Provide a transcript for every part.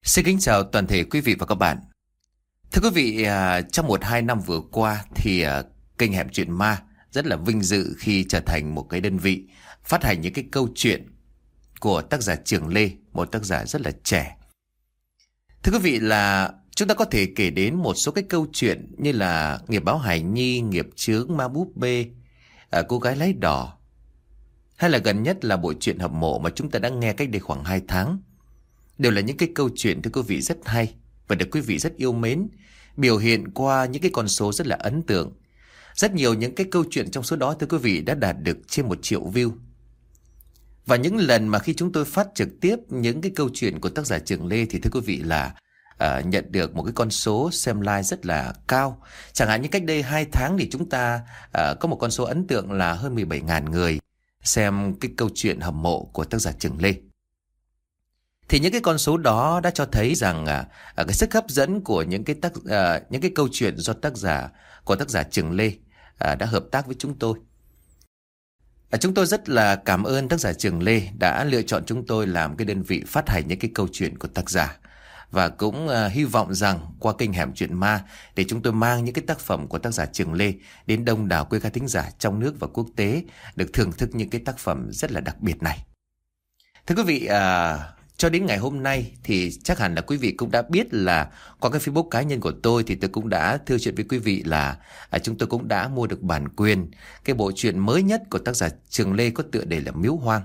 Xin kính chào toàn thể quý vị và các bạn. Thưa quý vị, trong 1-2 năm vừa qua thì kênh Hẻm Chuyện Ma rất là vinh dự khi trở thành một cái đơn vị phát hành những cái câu chuyện của tác giả Trường Lê, một tác giả rất là trẻ. Thưa quý vị, là chúng ta có thể kể đến một số cái câu chuyện như là Nghiệp báo Hải Nhi, Nghiệp chướng, Ma búp bê, Cô gái lái đỏ, hay là gần nhất là bộ truyện Hầm mộ mà chúng ta đã nghe cách đây khoảng 2 tháng. Đều là những cái câu chuyện thưa quý vị rất hay và được quý vị rất yêu mến, biểu hiện qua những cái con số rất là ấn tượng. Rất nhiều những cái câu chuyện trong số đó thưa quý vị đã đạt được trên 1 triệu view. Và những lần mà khi chúng tôi phát trực tiếp những cái câu chuyện của tác giả Trường Lê thì thưa quý vị là nhận được một cái con số xem like rất là cao. Chẳng hạn như cách đây 2 tháng thì chúng ta có một con số ấn tượng là hơn 17.000 người xem cái câu chuyện Hầm mộ của tác giả Trường Lê. Thì những cái con số đó đã cho thấy rằng cái sức hấp dẫn của những cái câu chuyện do tác giả Trường Lê đã hợp tác với chúng tôi. Chúng tôi rất là cảm ơn tác giả Trường Lê đã lựa chọn chúng tôi làm cái đơn vị phát hành những cái câu chuyện của tác giả. Và cũng hy vọng rằng qua kênh Hẻm Chuyện Ma để chúng tôi mang những cái tác phẩm của tác giả Trường Lê đến đông đảo quý khán thính giả trong nước và quốc tế được thưởng thức những cái tác phẩm rất là đặc biệt này. Thưa quý vị, cho đến ngày hôm nay thì chắc hẳn là quý vị cũng đã biết là qua cái Facebook cá nhân của tôi thì tôi cũng đã thưa chuyện với quý vị là chúng tôi cũng đã mua được bản quyền cái bộ truyện mới nhất của tác giả Trường Lê có tựa đề là Miếu Hoang.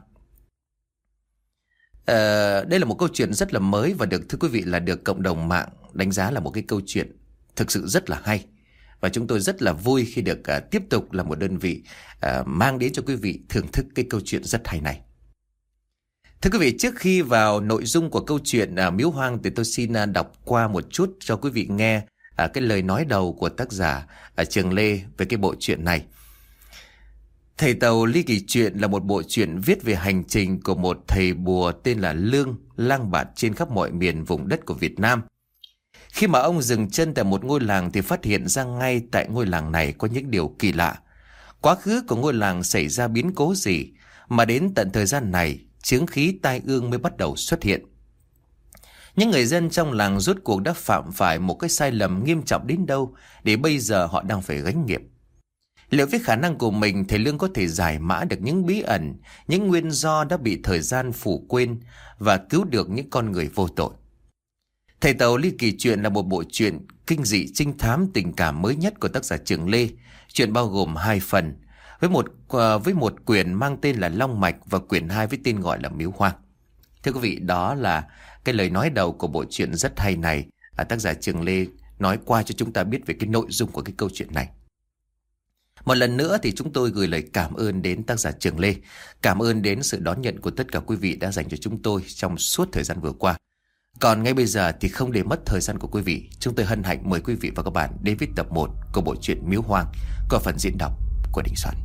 Đây là một câu chuyện rất là mới và được thưa quý vị là được cộng đồng mạng đánh giá là một cái câu chuyện thực sự rất là hay. Và chúng tôi rất là vui khi được tiếp tục là một đơn vị mang đến cho quý vị thưởng thức cái câu chuyện rất hay này. Thưa quý vị, trước khi vào nội dung của câu chuyện Miếu Hoang thì tôi xin đọc qua một chút cho quý vị nghe cái lời nói đầu của tác giả Trường Lê về cái bộ truyện này. Thầy Tàu Ly Kỳ Chuyện là một bộ truyện viết về hành trình của một thầy bùa tên là Lương, lang bạt trên khắp mọi miền vùng đất của Việt Nam. Khi mà ông dừng chân tại một ngôi làng thì phát hiện ra ngay tại ngôi làng này có những điều kỳ lạ. Quá khứ của ngôi làng xảy ra biến cố gì mà đến tận thời gian này chướng khí tai ương mới bắt đầu xuất hiện. Những người dân trong làng rốt cuộc đã phạm phải một cái sai lầm nghiêm trọng đến đâu để bây giờ họ đang phải gánh nghiệp. Liệu với khả năng của mình, thầy Lương có thể giải mã được những bí ẩn, những nguyên do đã bị thời gian phủ quên và cứu được những con người vô tội? Thầy Tàu Ly Kỳ Chuyện là một bộ truyện kinh dị trinh thám tình cảm mới nhất của tác giả Trường Lê. Chuyện bao gồm 2 phần, với một quyển mang tên là Long Mạch và quyển 2 với tên gọi là Miếu Hoang. Thưa quý vị, đó là cái lời nói đầu của bộ truyện rất hay này. Tác giả Trường Lê nói qua cho chúng ta biết về cái nội dung của cái câu chuyện này. Một lần nữa thì chúng tôi gửi lời cảm ơn đến tác giả Trường Lê. Cảm ơn đến sự đón nhận của tất cả quý vị đã dành cho chúng tôi trong suốt thời gian vừa qua. Còn ngay bây giờ thì không để mất thời gian của quý vị, chúng tôi hân hạnh mời quý vị và các bạn đến với tập 1 của bộ truyện Miếu Hoang qua phần diễn đọc của Đình Soạn.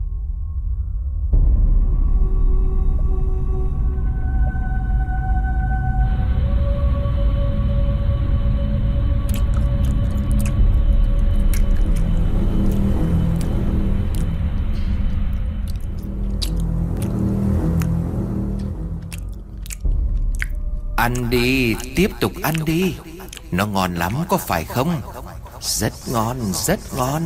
Ăn đi, tiếp tục ăn đi. Nó ngon lắm có phải không? Rất ngon, rất ngon.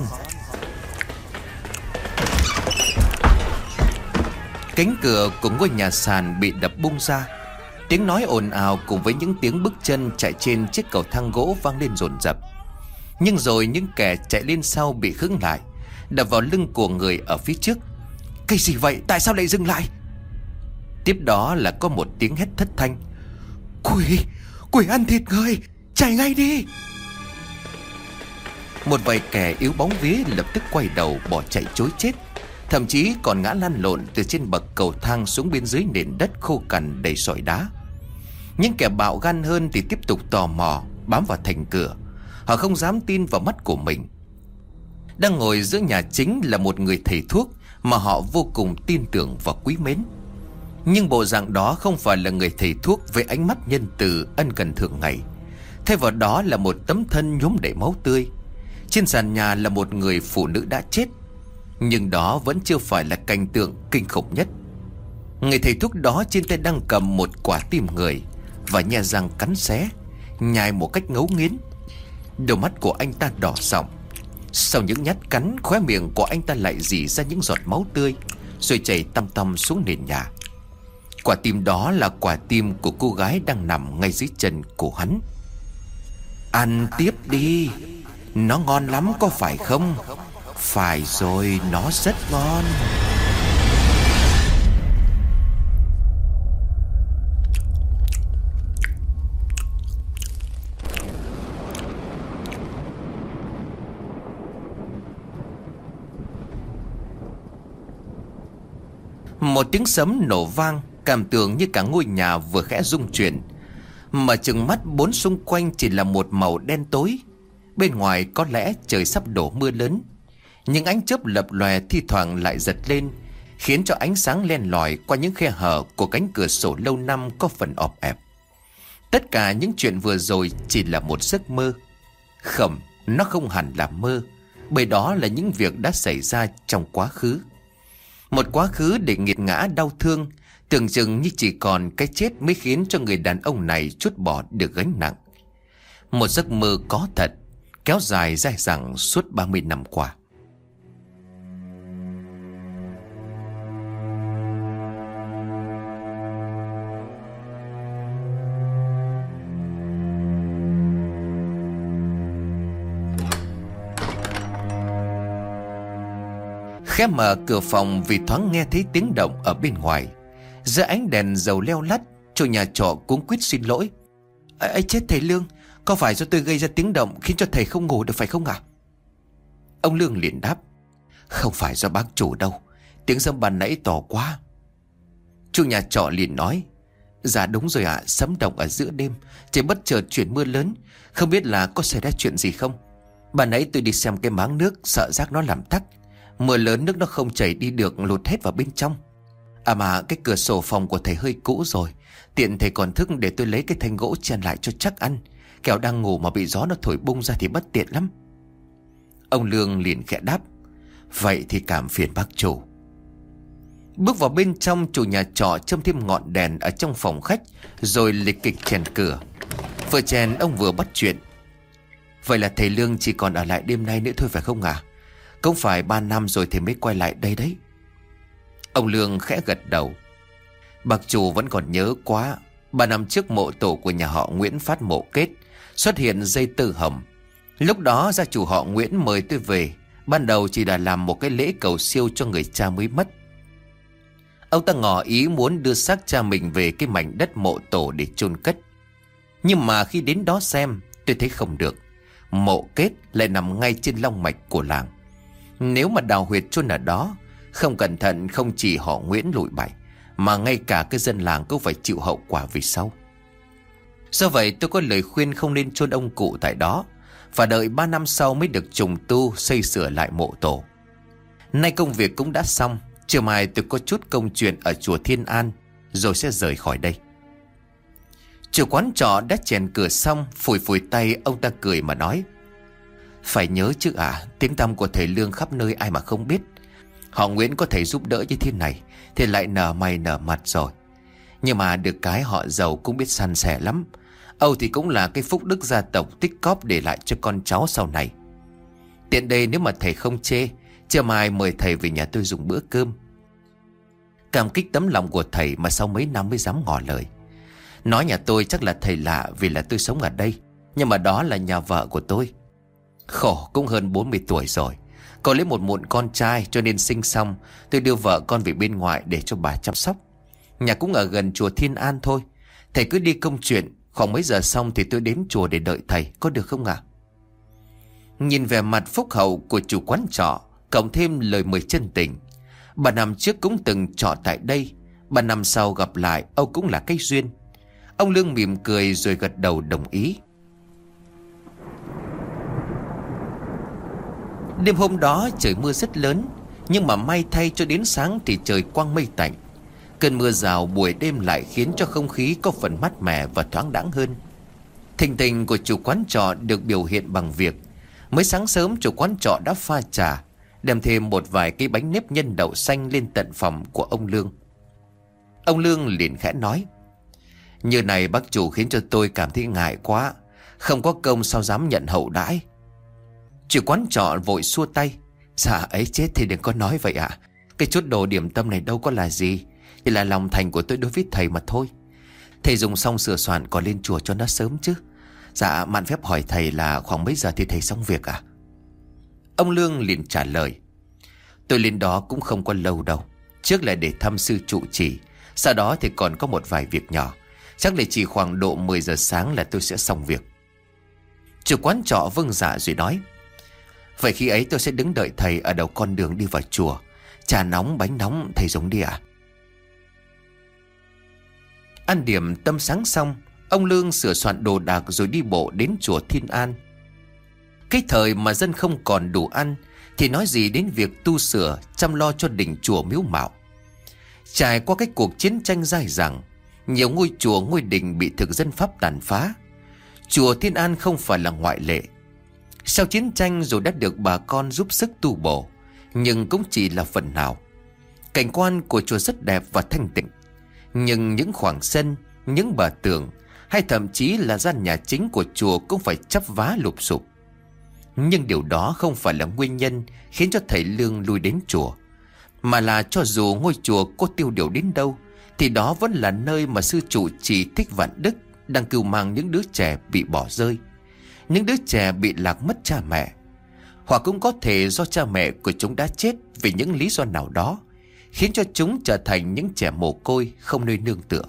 Cánh cửa của ngôi nhà sàn bị đập bung ra. Tiếng nói ồn ào cùng với những tiếng bước chân chạy trên chiếc cầu thang gỗ vang lên dồn dập. Nhưng rồi những kẻ chạy lên sau bị khựng lại, đập vào lưng của người ở phía trước. Cái gì vậy? Tại sao lại dừng lại? Tiếp đó là có một tiếng hét thất thanh. Quỷ ăn thịt người, chạy ngay đi. Một vài kẻ yếu bóng vía lập tức quay đầu bỏ chạy trối chết, thậm chí còn ngã lăn lộn từ trên bậc cầu thang xuống bên dưới nền đất khô cằn đầy sỏi đá. Những kẻ bạo gan hơn thì tiếp tục tò mò bám vào thành cửa. Họ không dám tin vào mắt của mình. Đang ngồi giữa nhà chính là một người thầy thuốc mà họ vô cùng tin tưởng và quý mến. Nhưng bộ dạng đó không phải là người thầy thuốc với ánh mắt nhân từ ân cần thường ngày. Thay vào đó là một tấm thân nhuốm đầy máu tươi. Trên sàn nhà là một người phụ nữ đã chết. Nhưng đó vẫn chưa phải là cảnh tượng kinh khủng nhất. Người thầy thuốc đó trên tay đang cầm một quả tim người và nhe răng cắn xé, nhai một cách ngấu nghiến. Đôi mắt của anh ta đỏ sọng. Sau những nhát cắn, khóe miệng của anh ta lại rỉ ra những giọt máu tươi, rồi chảy tăm tăm xuống nền nhà. Quả tim đó là quả tim của cô gái đang nằm ngay dưới chân của hắn. Ăn tiếp đi, nó ngon lắm có phải không? Phải rồi, nó rất ngon. Một tiếng sấm nổ vang, cảm tưởng như cả ngôi nhà vừa khẽ rung chuyển. Mà chừng mắt bốn xung quanh chỉ là một màu đen tối. Bên ngoài có lẽ trời sắp đổ mưa lớn. Những ánh chớp lập lòe thi thoảng lại giật lên, khiến cho ánh sáng len lỏi qua những khe hở của cánh cửa sổ lâu năm có phần ọp ẹp. Tất cả những chuyện vừa rồi chỉ là một giấc mơ. Không, nó không hẳn là mơ, bởi đó là những việc đã xảy ra trong quá khứ. Một quá khứ để nghiệt ngã đau thương, tưởng chừng như chỉ còn cái chết mới khiến cho người đàn ông này trút bỏ được gánh nặng. Một giấc mơ có thật, kéo dài dai dẳng suốt 30 năm qua. Khẽ mở cửa phòng vì thoáng nghe thấy tiếng động ở bên ngoài. Giữa ánh đèn dầu leo lắt, chủ nhà trọ cuống quýt xin lỗi. Ấy chết thầy Lương, có phải do tôi gây ra tiếng động khiến cho thầy không ngủ được phải không ạ? Ông Lương liền đáp: Không phải do bác chủ đâu, tiếng sấm ban nãy to quá. Chủ nhà trọ liền nói: Dạ đúng rồi ạ, sấm động ở giữa đêm, chỉ bất chợt chuyển mưa lớn, không biết là có xảy ra chuyện gì không. Ban nãy tôi đi xem cái máng nước, sợ rác nó làm tắc. Mưa lớn nước nó không chảy đi được, lụt hết vào bên trong. À mà cái cửa sổ phòng của thầy hơi cũ rồi, tiện thầy còn thức để tôi lấy cái thanh gỗ chèn lại cho chắc ăn, kẻo đang ngủ mà bị gió nó thổi bung ra thì bất tiện lắm. Ông Lương liền khẽ đáp: Vậy thì cảm phiền bác chủ. Bước vào bên trong, chủ nhà trọ châm thêm ngọn đèn ở trong phòng khách, rồi lịch kịch chèn cửa. Vừa chèn ông vừa bắt chuyện: Vậy là thầy Lương chỉ còn ở lại đêm nay nữa thôi phải không ạ? Không phải 3 năm rồi thì mới quay lại đây đấy. Ông Lương khẽ gật đầu: Bác chủ vẫn còn nhớ quá. 3 năm trước mộ tổ của nhà họ Nguyễn phát mộ kết, xuất hiện dây tơ hồng. Lúc đó gia chủ họ Nguyễn mời tôi về. Ban đầu chỉ là làm một cái lễ cầu siêu cho người cha mới mất. Ông ta ngỏ ý muốn đưa xác cha mình về cái mảnh đất mộ tổ để chôn cất. Nhưng mà khi đến đó xem, tôi thấy không được. Mộ kết lại nằm ngay trên long mạch của làng. Nếu mà đào huyệt chôn ở đó, không cẩn thận không chỉ họ Nguyễn lụi bại, mà ngay cả cái dân làng cũng phải chịu hậu quả về sau. Do vậy tôi có lời khuyên không nên chôn ông cụ tại đó, và đợi 3 năm sau mới được trùng tu xây sửa lại mộ tổ. Nay công việc cũng đã xong, chiều mai tôi có chút công chuyện ở chùa Thiên An, rồi sẽ rời khỏi đây. Chủ quán trọ đã chèn cửa xong, phủi phủi tay, ông ta cười mà nói: Phải nhớ chứ ạ, tiếng tăm của thầy Lương khắp nơi ai mà không biết. Họ Nguyễn có thể giúp đỡ như thế này thì lại nở mày nở mặt rồi. Nhưng mà được cái họ giàu cũng biết san sẻ lắm. Âu thì cũng là cái phúc đức gia tộc tích cóp để lại cho con cháu sau này. Tiện đây nếu mà thầy không chê, chiều mai mời thầy về nhà tôi dùng bữa cơm. Cảm kích tấm lòng của thầy mà sau mấy năm mới dám ngỏ lời. Nói nhà tôi chắc là thầy lạ vì là tôi sống ở đây, nhưng mà đó là nhà vợ của tôi. Khổ cũng hơn 40 tuổi rồi, có lấy một muộn con trai, cho nên sinh xong tôi đưa vợ con về bên ngoài để cho bà chăm sóc. Nhà cũng ở gần chùa Thiên An thôi. Thầy cứ đi công chuyện, khoảng mấy giờ xong thì tôi đến chùa để đợi thầy, có được không ạ? Nhìn vẻ mặt phúc hậu của chủ quán trọ, cộng thêm lời mời chân tình. 3 năm trước cũng từng trọ tại đây, 3 năm sau gặp lại, Âu cũng là cái duyên. Ông Lương mỉm cười rồi gật đầu đồng ý. Đêm hôm đó trời mưa rất lớn, nhưng mà may thay cho đến sáng thì trời quang mây tạnh. Cơn mưa rào buổi đêm lại khiến cho không khí có phần mát mẻ và thoáng đãng hơn. Thình tình của chủ quán trọ được biểu hiện bằng việc mới sáng sớm chủ quán trọ đã pha trà, đem thêm một vài cái bánh nếp nhân đậu xanh lên tận phòng của ông Lương. Ông Lương liền khẽ nói: Như này bác chủ khiến cho tôi cảm thấy ngại quá. Không có công sao dám nhận hậu đãi. Chủ quán trọ vội xua tay. Dạ ấy chết thì đừng có nói vậy ạ. Cái chút đồ điểm tâm này đâu có là gì, chỉ là lòng thành của tôi đối với thầy mà thôi. Thầy dùng xong sửa soạn còn lên chùa cho nó sớm chứ. Dạ mạn phép hỏi thầy là khoảng mấy giờ thì thầy xong việc à? Ông Lương liền trả lời. Tôi lên đó cũng không có lâu đâu. Trước là để thăm sư trụ trì, sau đó thì còn có một vài việc nhỏ. Chắc là chỉ khoảng độ 10 giờ sáng là tôi sẽ xong việc. Chủ quán trọ vâng dạ rồi nói. Vậy khi ấy tôi sẽ đứng đợi thầy ở đầu con đường đi vào chùa. Trà nóng bánh nóng thầy dùng đi ạ. Ăn điểm tâm sáng xong, ông Lương sửa soạn đồ đạc rồi đi bộ đến chùa Thiên An. Cái thời mà dân không còn đủ ăn thì nói gì đến việc tu sửa chăm lo cho đình chùa miếu mạo. Trải qua cái cuộc chiến tranh dai dẳng, nhiều ngôi chùa ngôi đình bị thực dân Pháp tàn phá. Chùa Thiên An không phải là ngoại lệ. Sau chiến tranh dù đã được bà con giúp sức tu bổ, nhưng cũng chỉ là phần nào. Cảnh quan của chùa rất đẹp và thanh tịnh, nhưng những khoảng sân, những bờ tường hay thậm chí là gian nhà chính của chùa cũng phải chắp vá lụp xụp. Nhưng điều đó không phải là nguyên nhân khiến cho thầy Lương lui đến chùa, mà là cho dù ngôi chùa có tiêu điều đến đâu thì đó vẫn là nơi mà sư trụ trì Thích Vạn Đức đang cưu mang những đứa trẻ bị bỏ rơi, những đứa trẻ bị lạc mất cha mẹ, hoặc cũng có thể do cha mẹ của chúng đã chết vì những lý do nào đó, khiến cho chúng trở thành những trẻ mồ côi không nơi nương tựa.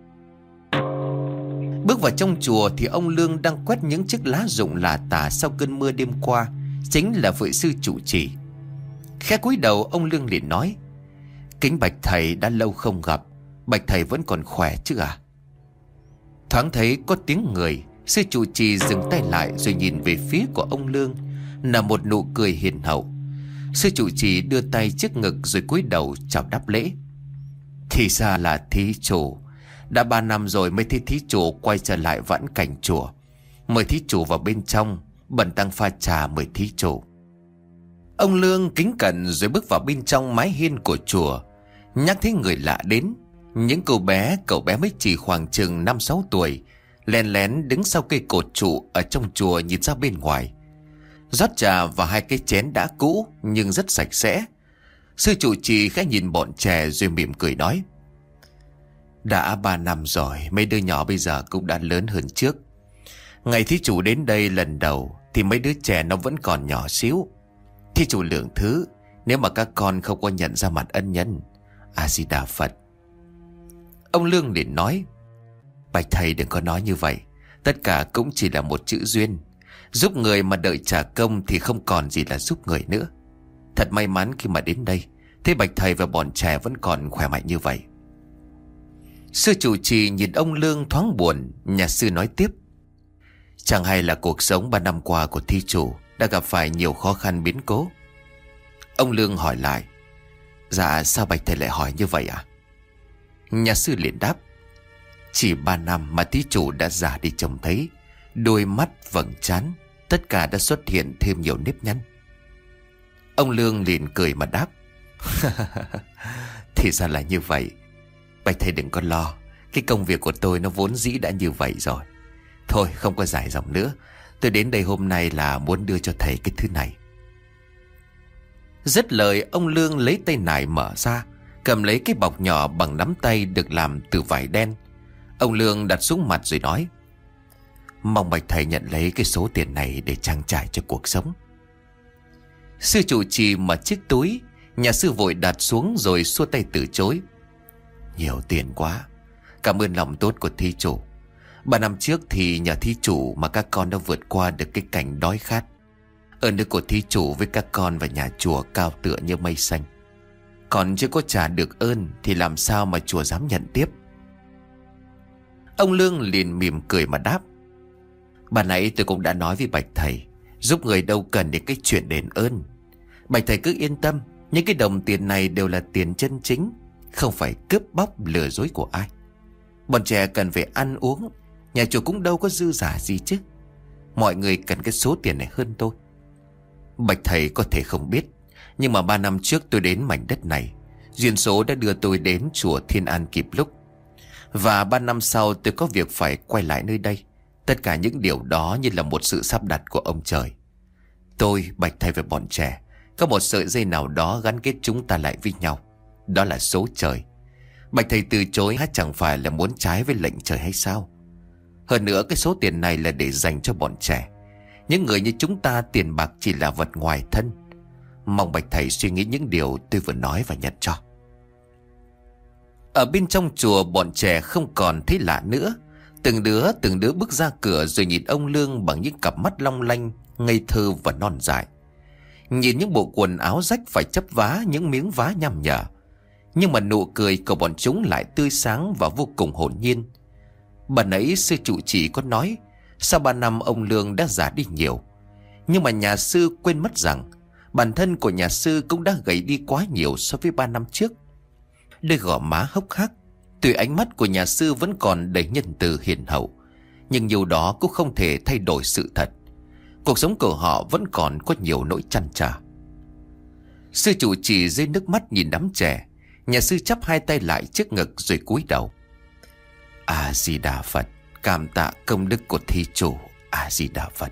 Bước vào trong chùa thì ông Lương đang quét những chiếc lá rụng lả tả sau cơn mưa đêm qua, chính là vị sư trụ trì. Khẽ cúi đầu ông Lương liền nói. Kính bạch thầy, đã lâu không gặp, bạch thầy vẫn còn khỏe chứ à? Thoáng thấy có tiếng người, sư trụ trì dừng tay lại rồi nhìn về phía của ông Lương, là một nụ cười hiền hậu. Sư trụ trì đưa tay trước ngực rồi cúi đầu chào đáp lễ. Thì ra là thí chủ. Đã 3 năm rồi mới thấy thí chủ quay trở lại vãn cảnh chùa. Mời thí chủ vào bên trong, bần tăng pha trà mời thí chủ. Ông Lương kính cẩn rồi bước vào bên trong mái hiên của chùa. Nhắc thấy người lạ đến, những cậu bé mới chỉ khoảng chừng 5-6 tuổi, lén lén đứng sau cây cột trụ ở trong chùa nhìn ra bên ngoài. Rót trà vào 2 cái chén đã cũ nhưng rất sạch sẽ. Sư trụ trì khẽ nhìn bọn trẻ rồi mỉm cười nói. Đã 3 năm rồi, mấy đứa nhỏ bây giờ cũng đã lớn hơn trước. Ngày thí chủ đến đây lần đầu thì mấy đứa trẻ nó vẫn còn nhỏ xíu. Thí chủ lượng thứ nếu mà các con không có nhận ra mặt ân nhân. A Di Đà Phật. Ông Lương liền nói. Bạch thầy đừng có nói như vậy. Tất cả cũng chỉ là một chữ duyên. Giúp người mà đợi trả công thì không còn gì là giúp người nữa. Thật may mắn khi mà đến đây thấy bạch thầy và bọn trẻ vẫn còn khỏe mạnh như vậy. Sư trụ trì nhìn ông Lương thoáng buồn. Nhà sư nói tiếp. Chẳng hay là cuộc sống 3 năm qua của thí chủ đã gặp phải nhiều khó khăn biến cố. Ông Lương hỏi lại. Dạ sao bạch thầy lại hỏi như vậy ạ? Nhà sư liền đáp. Chỉ 3 năm mà thí chủ đã già đi trông thấy. Đôi mắt, vầng trán, tất cả đã xuất hiện thêm nhiều nếp nhăn. Ông Lương liền cười mà đáp. Thì ra là như vậy. Bạch thầy đừng có lo. Cái công việc của tôi nó vốn dĩ đã như vậy rồi. Thôi không có dài dòng nữa. Tôi đến đây hôm nay là muốn đưa cho thầy cái thứ này. Dứt lời ông Lương lấy tay nải mở ra, cầm lấy cái bọc nhỏ bằng nắm tay được làm từ vải đen. Ông Lương đặt xuống mặt rồi nói. Mong bạch thầy nhận lấy cái số tiền này để trang trải cho cuộc sống. Sư trụ trì mở chiếc túi. Nhà sư vội đặt xuống rồi xua tay từ chối. Nhiều tiền quá. Cảm ơn lòng tốt của thí chủ. 3 năm trước thì nhờ thí chủ mà các con đã vượt qua được cái cảnh đói khát. Ơn đức của thí chủ với các con và nhà chùa cao tựa như mây xanh. Còn chưa có trả được ơn thì làm sao mà chùa dám nhận tiếp. Ông Lương liền mỉm cười mà đáp. Bà nãy tôi cũng đã nói với bạch thầy, giúp người đâu cần đến cái chuyện đền ơn. Bạch thầy cứ yên tâm, những cái đồng tiền này đều là tiền chân chính, không phải cướp bóc lừa dối của ai. Bọn trẻ cần phải ăn uống, nhà chùa cũng đâu có dư giả gì chứ. Mọi người cần cái số tiền này hơn tôi. Bạch thầy có thể không biết, nhưng mà 3 năm trước tôi đến mảnh đất này, duyên số đã đưa tôi đến chùa Thiên An kịp lúc. Và 3 năm sau tôi có việc phải quay lại nơi đây, Tất cả những điều đó như là một sự sắp đặt của ông trời. Tôi, Bạch Thầy và bọn trẻ có một sợi dây nào đó gắn kết chúng ta lại với nhau. Đó là số trời. Bạch Thầy từ chối chẳng phải là muốn trái với lệnh trời hay sao? Hơn nữa cái số tiền này là để dành cho bọn trẻ. Những người như chúng ta tiền bạc chỉ là vật ngoài thân. Mong Bạch Thầy suy nghĩ những điều tôi vừa nói và nhận cho. Ở bên trong chùa bọn trẻ không còn thấy lạ nữa. Từng đứa bước ra cửa rồi nhìn ông Lương bằng những cặp mắt long lanh, ngây thơ và non dại. Nhìn những bộ quần áo rách phải chấp vá, những miếng vá nham nhở. Nhưng mà nụ cười của bọn chúng lại tươi sáng và vô cùng hồn nhiên. Bà nãy sư trụ trì có nói sau 3 năm ông Lương đã già đi nhiều. Nhưng mà nhà sư quên mất rằng bản thân của nhà sư cũng đã gầy đi quá nhiều so với 3 năm trước. Đôi gò má hốc hác, tuy ánh mắt của nhà sư vẫn còn đầy nhân từ hiền hậu, nhưng điều đó cũng không thể thay đổi sự thật. Cuộc sống của họ vẫn còn có nhiều nỗi trăn trở. Sư trụ trì rơi nước mắt nhìn đám trẻ. Nhà sư chắp hai tay lại trước ngực rồi cúi đầu. A Di Đà Phật, cảm tạ công đức của thí chủ. A Di Đà Phật.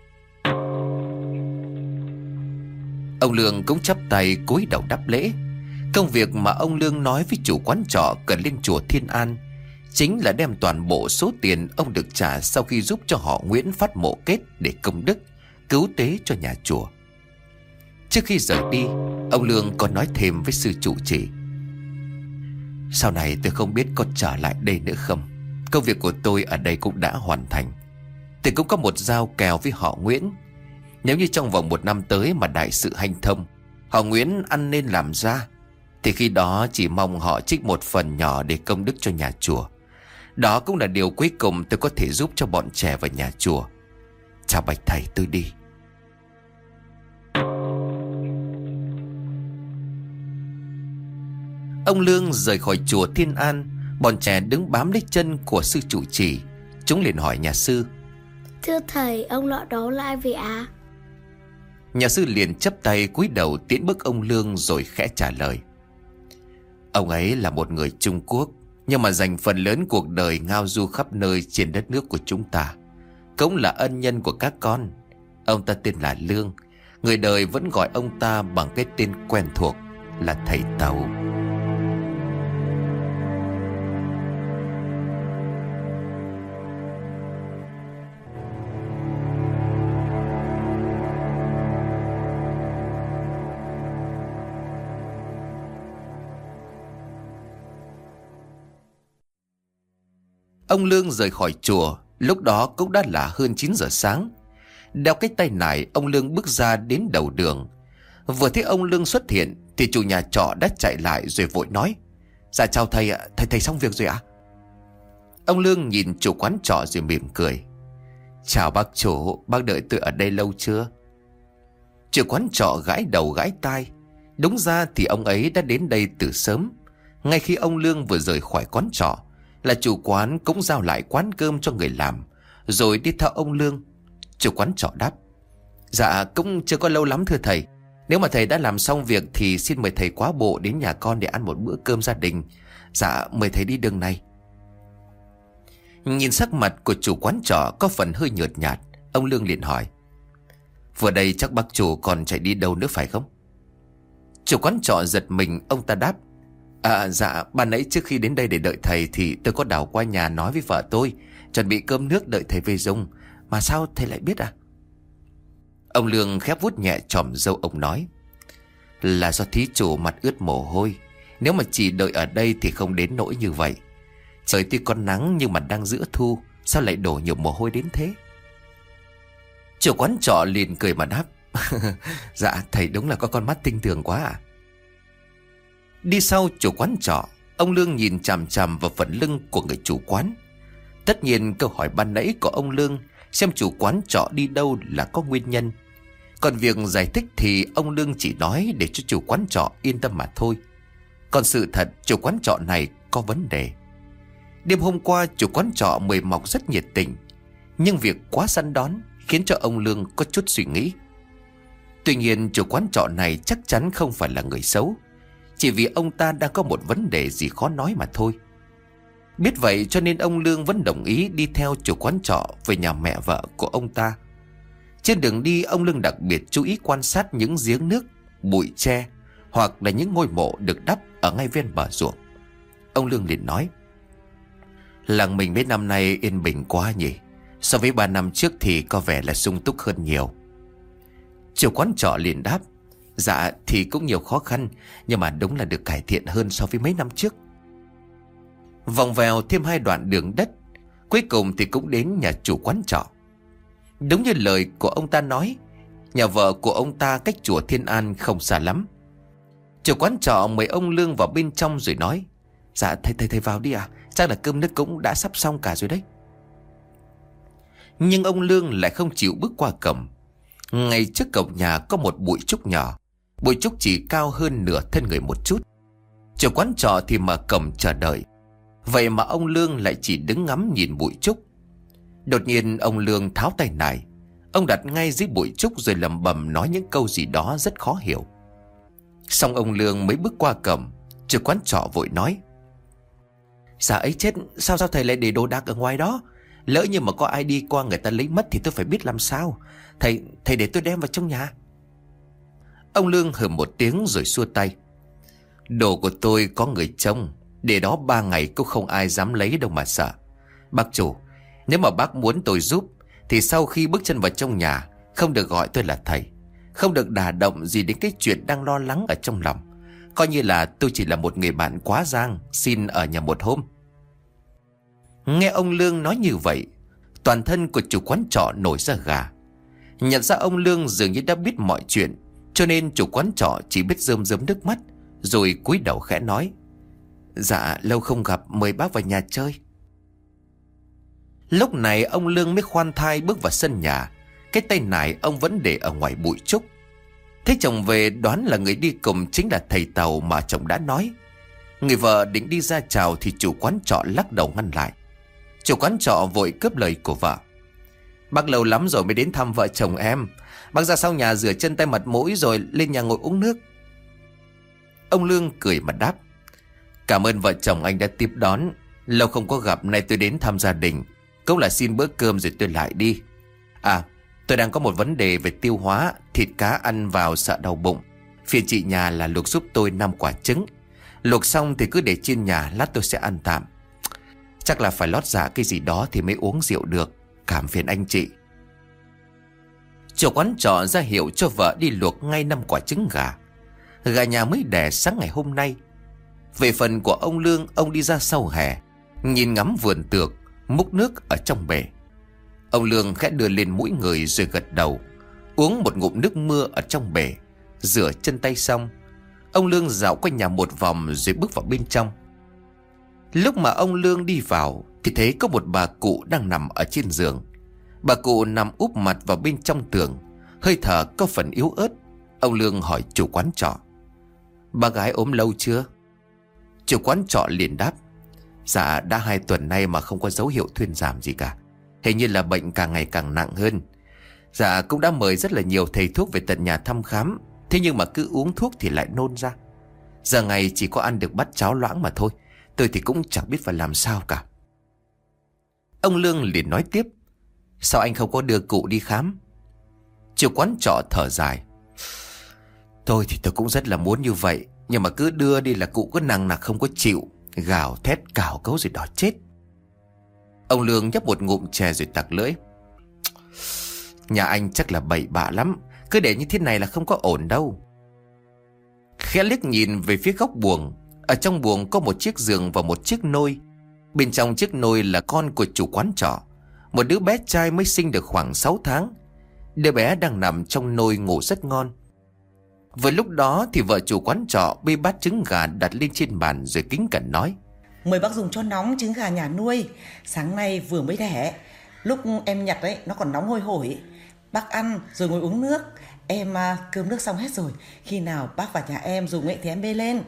Ông Lương cũng chắp tay cúi đầu đáp lễ. Công việc mà ông Lương nói với chủ quán trọ cần lên chùa Thiên An chính là đem toàn bộ số tiền ông được trả sau khi giúp cho họ Nguyễn phát mộ kết để công đức cứu tế cho nhà chùa. Trước khi rời đi, ông Lương còn nói thêm với sư trụ trì: sau này tôi không biết có trở lại đây nữa không. Công việc của tôi ở đây cũng đã hoàn thành. Tôi cũng có một giao kèo với họ Nguyễn. Nếu như trong vòng 1 năm tới mà đại sự hanh thông, họ Nguyễn ăn nên làm ra, thì khi đó chỉ mong họ trích một phần nhỏ để công đức cho nhà chùa. Đó cũng là điều cuối cùng tôi có thể giúp cho bọn trẻ và nhà chùa. Chào Bạch Thầy, tôi đi. Ông Lương rời khỏi chùa Thiên An. Bọn trẻ đứng bám lấy chân của sư trụ trì. Chúng liền hỏi nhà sư: thưa thầy, ông lọ đó là ai vậy ạ? Nhà sư liền chắp tay cúi đầu tiễn bước ông Lương rồi khẽ trả lời: ông ấy là một người Trung Quốc, nhưng mà dành phần lớn cuộc đời ngao du khắp nơi trên đất nước của chúng ta. Cũng là ân nhân của các con. Ông ta tên là Lương. Người đời vẫn gọi ông ta bằng cái tên quen thuộc là Thầy Tàu. Ông Lương rời khỏi chùa. Lúc đó cũng đã là hơn 9 giờ sáng. Đeo cái tay nải, ông Lương bước ra đến đầu đường. Vừa thấy ông Lương xuất hiện thì chủ nhà trọ đã chạy lại rồi vội nói: dạ chào thầy ạ, thầy xong việc rồi ạ? Ông Lương nhìn chủ quán trọ rồi mỉm cười: chào bác chủ, bác đợi tôi ở đây lâu chưa? Chủ quán trọ gãi đầu gãi tai. Đúng ra thì ông ấy đã đến đây từ sớm. Ngay khi ông Lương vừa rời khỏi quán trọ là chủ quán cũng giao lại quán cơm cho người làm, rồi đi theo ông Lương. Chủ quán trọ đáp: dạ cũng chưa có lâu lắm thưa thầy. Nếu mà thầy đã làm xong việc thì xin mời thầy quá bộ đến nhà con để ăn một bữa cơm gia đình. Dạ mời thầy đi đường này. Nhìn sắc mặt của chủ quán trọ có phần hơi nhợt nhạt, ông Lương liền hỏi: vừa đây chắc bác chủ còn chạy đi đâu nữa phải không? Chủ quán trọ giật mình, ông ta đáp: dạ ban nãy trước khi đến đây để đợi thầy thì tôi có đảo qua nhà nói với vợ tôi chuẩn bị cơm nước đợi thầy về dùng. Mà sao thầy lại biết à? Ông Lương khép vuốt nhẹ chòm râu, ông nói: là do thí chủ mặt ướt mồ hôi. Nếu mà chỉ đợi ở đây thì không đến nỗi như vậy. Trời tuy có nắng nhưng mà đang giữa thu, sao lại đổ nhiều mồ hôi đến thế? Chủ quán trọ liền cười mà đáp: dạ thầy đúng là có con mắt tinh tường quá à. Đi sau chủ quán trọ, ông Lương nhìn chằm chằm vào phần lưng của người chủ quán. Tất nhiên câu hỏi ban nãy của ông Lương xem chủ quán trọ đi đâu là có nguyên nhân. Còn việc giải thích thì ông Lương chỉ nói để cho chủ quán trọ yên tâm mà thôi. Còn sự thật chủ quán trọ này có vấn đề. Đêm hôm qua chủ quán trọ mời mọc rất nhiệt tình, nhưng việc quá săn đón khiến cho ông Lương có chút suy nghĩ. Tuy nhiên chủ quán trọ này chắc chắn không phải là người xấu, chỉ vì ông ta đang có một vấn đề gì khó nói mà thôi. Biết vậy cho nên ông Lương vẫn đồng ý đi theo chủ quán trọ về nhà mẹ vợ của ông ta. Trên đường đi, ông Lương đặc biệt chú ý quan sát những giếng nước, bụi tre hoặc là những ngôi mộ được đắp ở ngay ven bờ ruộng. Ông Lương liền nói: làng mình mấy năm nay yên bình quá nhỉ. So với 3 năm trước thì có vẻ là sung túc hơn nhiều. Chủ quán trọ liền đáp: dạ thì cũng nhiều khó khăn, nhưng mà đúng là được cải thiện hơn so với mấy năm trước. Vòng vèo thêm 2 đoạn đường đất, cuối cùng thì cũng đến nhà chủ quán trọ. Đúng như lời của ông ta nói, nhà vợ của ông ta cách chùa Thiên An không xa lắm. Chủ quán trọ mời ông Lương vào bên trong rồi nói: dạ thầy vào đi à, chắc là cơm nước cũng đã sắp xong cả rồi đấy. Nhưng ông Lương lại không chịu bước qua cổng. Ngay trước cổng nhà có một bụi trúc nhỏ. Bụi trúc chỉ cao hơn nửa thân người một chút. Chủ quán trọ thì mở cổng chờ đợi. Vậy mà ông Lương lại chỉ đứng ngắm nhìn bụi trúc. Đột nhiên ông Lương tháo tay nải. Ông đặt ngay dưới bụi trúc rồi lẩm bẩm nói những câu gì đó rất khó hiểu. Xong ông Lương mới bước qua cổng. Chủ quán trọ vội nói: dạ ấy chết, sao thầy lại để đồ đạc ở ngoài đó? Lỡ như mà có ai đi qua người ta lấy mất thì tôi phải biết làm sao. Thầy để tôi đem vào trong nhà. Ông Lương hừ một tiếng rồi xua tay: đồ của tôi có người trông, để đó 3 ngày cũng không ai dám lấy đâu mà sợ. Bác chủ, nếu mà bác muốn tôi giúp thì sau khi bước chân vào trong nhà không được gọi tôi là thầy, không được đả động gì đến cái chuyện đang lo lắng ở trong lòng. Coi như là tôi chỉ là một người bạn quá giang, xin ở nhà một hôm. Nghe ông Lương nói như vậy, toàn thân của chủ quán trọ nổi da gà. Nhận ra ông Lương dường như đã biết mọi chuyện, cho nên chủ quán trọ chỉ biết rơm rớm nước mắt, rồi cúi đầu khẽ nói: dạ lâu không gặp, mời bác vào nhà chơi. Lúc này ông Lương mới khoan thai bước vào sân nhà. Cái tay nải ông vẫn để ở ngoài bụi trúc. Thấy chồng về đoán là người đi cùng chính là thầy Tàu mà chồng đã nói. Người vợ định đi ra chào thì chủ quán trọ lắc đầu ngăn lại. Chủ quán trọ vội cướp lời của vợ: bác lâu lắm rồi mới đến thăm vợ chồng em. Bác ra sau nhà rửa chân tay mặt mũi rồi lên nhà ngồi uống nước. Ông Lương cười mà đáp: cảm ơn vợ chồng anh đã tiếp đón. Lâu không có gặp, nay tôi đến thăm gia đình, cũng là xin bữa cơm rồi tôi lại đi. À, tôi đang có một vấn đề về tiêu hóa. Thịt cá ăn vào sợ đau bụng. Phiền chị nhà là luộc giúp tôi 5 quả trứng. Luộc xong thì cứ để trên nhà, lát tôi sẽ ăn tạm. Chắc là phải lót dạ cái gì đó thì mới uống rượu được. Cảm phiền anh chị. Chủ quán trọ ra hiệu cho vợ đi luộc ngay 5 quả trứng gà. Gà nhà mới đẻ sáng ngày hôm nay. Về phần của ông Lương, ông đi ra sau hè, nhìn ngắm vườn tược, múc nước ở trong bể. Ông Lương khẽ đưa lên mũi người rồi gật đầu, uống một ngụm nước mưa ở trong bể. Rửa chân tay xong, ông Lương dạo quanh nhà một vòng rồi bước vào bên trong. Lúc mà ông Lương đi vào thì thấy có một bà cụ đang nằm ở trên giường. Bà cụ nằm úp mặt vào bên trong tường, hơi thở có phần yếu ớt. Ông Lương hỏi chủ quán trọ: bà gái ốm lâu chưa? Chủ quán trọ liền đáp: dạ đã 2 tuần nay mà không có dấu hiệu thuyên giảm gì cả. Hình như là bệnh càng ngày càng nặng hơn. Dạ cũng đã mời rất là nhiều thầy thuốc về tận nhà thăm khám, thế nhưng mà cứ uống thuốc thì lại nôn ra. Giờ ngày chỉ có ăn được bát cháo loãng mà thôi. Tôi thì cũng chẳng biết phải làm sao cả. Ông Lương liền nói tiếp: sao anh không có đưa cụ đi khám? Chủ quán trọ thở dài: tôi thì tôi cũng rất là muốn như vậy, nhưng mà cứ đưa đi là cụ cứ nằng nặc không có chịu, gào thét cào cấu rồi đòi chết. Ông Lương nhấp một ngụm chè rồi tặc lưỡi: nhà anh chắc là bậy bạ lắm, cứ để như thế này là không có ổn đâu. Khẽ liếc nhìn về phía góc buồng. Ở trong buồng có một chiếc giường và một chiếc nôi. Bên trong chiếc nôi là con của chủ quán trọ, một đứa bé trai mới sinh được khoảng 6 tháng. Đứa bé đang nằm trong nôi ngủ rất ngon. Vừa lúc đó thì vợ chủ quán trọ bê bát trứng gà đặt lên trên bàn rồi kính cẩn nói: mời bác dùng cho nóng trứng gà nhà nuôi, sáng nay vừa mới đẻ. Lúc em nhặt ấy nó còn nóng hôi hổi. Bác ăn rồi ngồi uống nước. Em cơm nước xong hết rồi, khi nào bác vào nhà em dùng ấy thì em bê lên.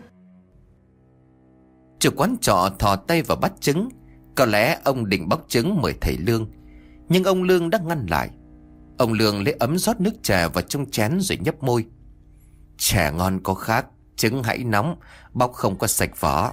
Chủ quán trọ thò tay vào bát trứng. Có lẽ ông định bóc trứng mời thầy Lương, nhưng ông Lương đã ngăn lại. Ông Lương lấy ấm rót nước trà vào trong chén rồi nhấp môi: chè ngon có khác, trứng hãy nóng, bóc không có sạch vỏ.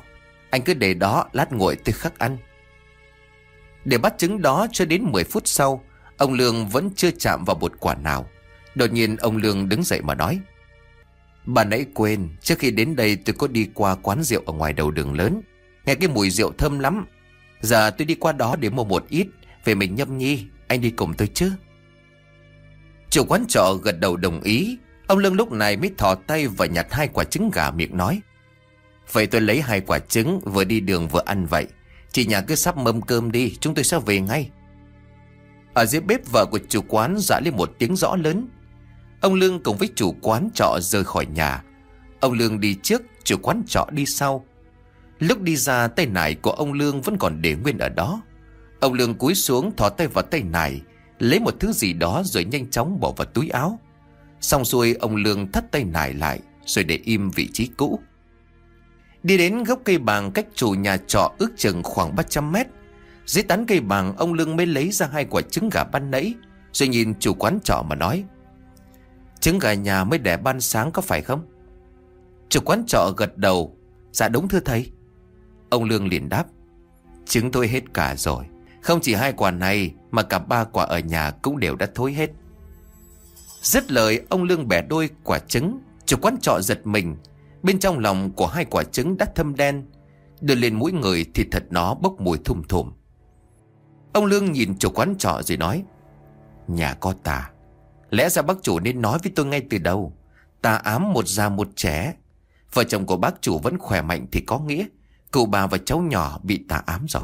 Anh cứ để đó, lát nguội tôi khắc ăn. Để bắt trứng đó cho đến 10 phút sau, ông Lương vẫn chưa chạm vào một quả nào. Đột nhiên ông Lương đứng dậy mà nói: Bà nãy quên, trước khi đến đây tôi có đi qua quán rượu ở ngoài đầu đường lớn, nghe cái mùi rượu thơm lắm. Giờ tôi đi qua đó để mua một ít về mình nhâm nhi. Anh đi cùng tôi chứ? Chủ quán trọ gật đầu đồng ý. Ông Lương lúc này mới thò tay và nhặt 2 quả trứng gà, miệng nói: Vậy tôi lấy 2 quả trứng, vừa đi đường vừa ăn vậy. Chị nhà cứ sắp mâm cơm đi, chúng tôi sẽ về ngay. Ở dưới bếp, vợ của chủ quán rã lên một tiếng rõ lớn. Ông Lương cùng với chủ quán trọ rời khỏi nhà. Ông Lương đi trước, chủ quán trọ đi sau. Lúc đi ra, tay nải của ông Lương vẫn còn để nguyên ở đó. Ông Lương cúi xuống thò tay vào tay nải, lấy một thứ gì đó rồi nhanh chóng bỏ vào túi áo. Xong xuôi, ông Lương thắt tay nải lại rồi để im vị trí cũ. Đi đến gốc cây bàng cách chủ nhà trọ ước chừng khoảng 300 mét. Dưới tán cây bàng, ông Lương mới lấy ra 2 quả trứng gà ban nãy, rồi nhìn chủ quán trọ mà nói: Trứng gà nhà mới đẻ ban sáng có phải không? Chủ quán trọ gật đầu: Dạ đúng thưa thầy. Ông Lương liền đáp: Trứng tôi hết cả rồi. Không chỉ 2 quả này mà cả 3 quả ở nhà cũng đều đã thối hết. Dứt lời, ông Lương bẻ đôi quả trứng. Chủ quán trọ giật mình. Bên trong lòng của 2 quả trứng đã thâm đen, đưa lên mũi người thì thật nó bốc mùi thum thủm. Ông Lương nhìn chủ quán trọ rồi nói: Nhà có tà. Lẽ ra bác chủ nên nói với tôi ngay từ đầu. Tà ám một già một trẻ. Vợ chồng của bác chủ vẫn khỏe mạnh thì có nghĩa cụ bà và cháu nhỏ bị tà ám rồi.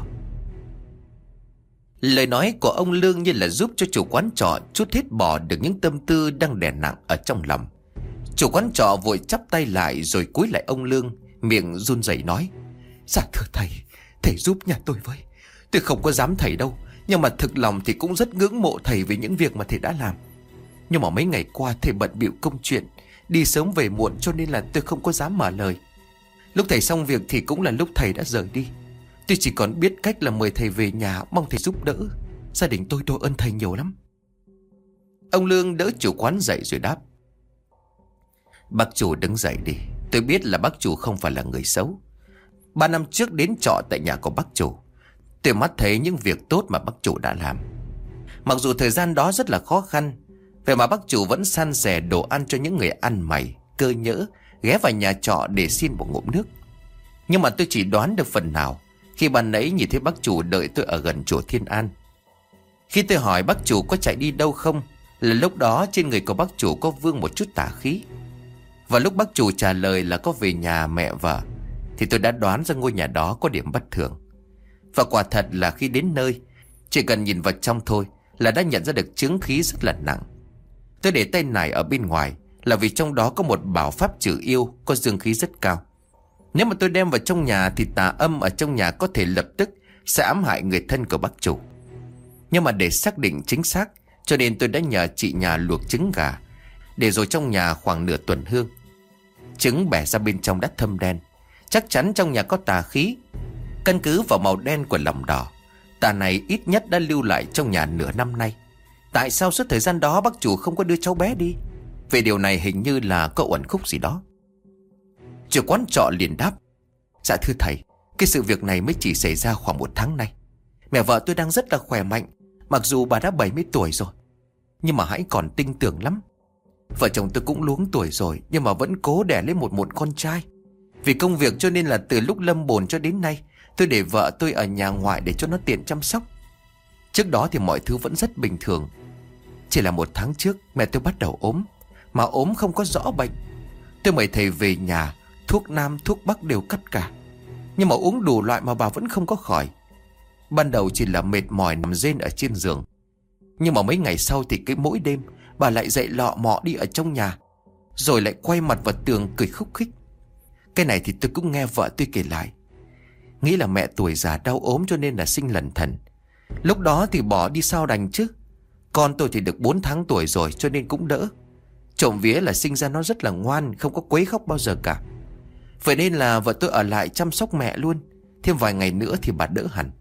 Lời nói của ông Lương như là giúp cho chủ quán trọ trút hết bỏ được những tâm tư đang đè nặng ở trong lòng. Chủ quán trọ vội chắp tay lại rồi cúi lại ông Lương, miệng run rẩy nói: Dạ thưa thầy, thầy giúp nhà tôi với. Tôi không có dám thầy đâu, nhưng mà thực lòng thì cũng rất ngưỡng mộ thầy về những việc mà thầy đã làm. Nhưng mà mấy ngày qua thầy bận bịu công chuyện, đi sớm về muộn, cho nên là tôi không có dám mở lời. Lúc thầy xong việc thì cũng là lúc thầy đã rời đi. Tôi chỉ còn biết cách là mời thầy về nhà, mong thầy giúp đỡ. Gia đình tôi ơn thầy nhiều lắm. Ông Lương đỡ chủ quán dậy rồi đáp: Bác chủ đứng dậy đi. Tôi biết là bác chủ không phải là người xấu. 3 năm trước đến trọ tại nhà của bác chủ, tôi mắt thấy những việc tốt mà bác chủ đã làm. Mặc dù thời gian đó rất là khó khăn, vậy mà bác chủ vẫn san sẻ đồ ăn cho những người ăn mày, cơ nhỡ ghé vào nhà trọ để xin một ngụm nước. Nhưng mà tôi chỉ đoán được phần nào khi ban nãy nhìn thấy bác chủ đợi tôi ở gần chùa Thiên An. Khi tôi hỏi bác chủ có chạy đi đâu không, là lúc đó trên người của bác chủ có vương một chút tà khí. Và lúc bác chủ trả lời là có về nhà mẹ vợ, thì tôi đã đoán ra ngôi nhà đó có điểm bất thường. Và quả thật là khi đến nơi, chỉ cần nhìn vào trong thôi là đã nhận ra được chứng khí rất là nặng. Tôi để tay nải ở bên ngoài là vì trong đó có một bảo pháp trừ yêu có dương khí rất cao. Nếu mà tôi đem vào trong nhà thì tà âm ở trong nhà có thể lập tức sẽ ám hại người thân của bác chủ. Nhưng mà để xác định chính xác, cho nên tôi đã nhờ chị nhà luộc trứng gà, để rồi trong nhà khoảng nửa tuần hương. Trứng bẻ ra bên trong đã thâm đen, chắc chắn trong nhà có tà khí. Căn cứ vào màu đen của lòng đỏ, tà này ít nhất đã lưu lại trong nhà nửa năm nay. Tại sao suốt thời gian đó bác chủ không có đưa cháu bé đi? Về điều này hình như là có uẩn khúc gì đó. Chủ quán trọ liền đáp: Dạ thưa thầy, cái sự việc này mới chỉ xảy ra khoảng 1 tháng nay. Mẹ vợ tôi đang rất là khỏe mạnh, mặc dù bà đã 70 tuổi rồi, nhưng mà hãy còn tinh tưởng lắm. Vợ chồng tôi cũng luống tuổi rồi, nhưng mà vẫn cố đẻ lên một con trai. Vì công việc cho nên là từ lúc lâm bồn cho đến nay, tôi để vợ tôi ở nhà ngoại để cho nó tiện chăm sóc. Trước đó thì mọi thứ vẫn rất bình thường. Chỉ là 1 tháng trước mẹ tôi bắt đầu ốm, mà ốm không có rõ bệnh. Tôi mời thầy về nhà, thuốc nam thuốc bắc đều cắt cả, nhưng mà uống đủ loại mà bà vẫn không có khỏi. Ban đầu chỉ là mệt mỏi nằm rên ở trên giường, nhưng mà mấy ngày sau thì mỗi đêm bà lại dậy lọ mọ đi ở trong nhà, rồi lại quay mặt vào tường cười khúc khích. Cái này thì tôi cũng nghe vợ tôi kể lại. Nghĩ là mẹ tuổi già đau ốm cho nên là sinh lẩn thần. Lúc đó thì bỏ đi sao đành chứ. Con tôi thì được 4 tháng tuổi rồi cho nên cũng đỡ. Trộm vía là sinh ra nó rất là ngoan, không có quấy khóc bao giờ cả. Vậy nên là vợ tôi ở lại chăm sóc mẹ luôn. Thêm vài ngày nữa thì bà đỡ hẳn.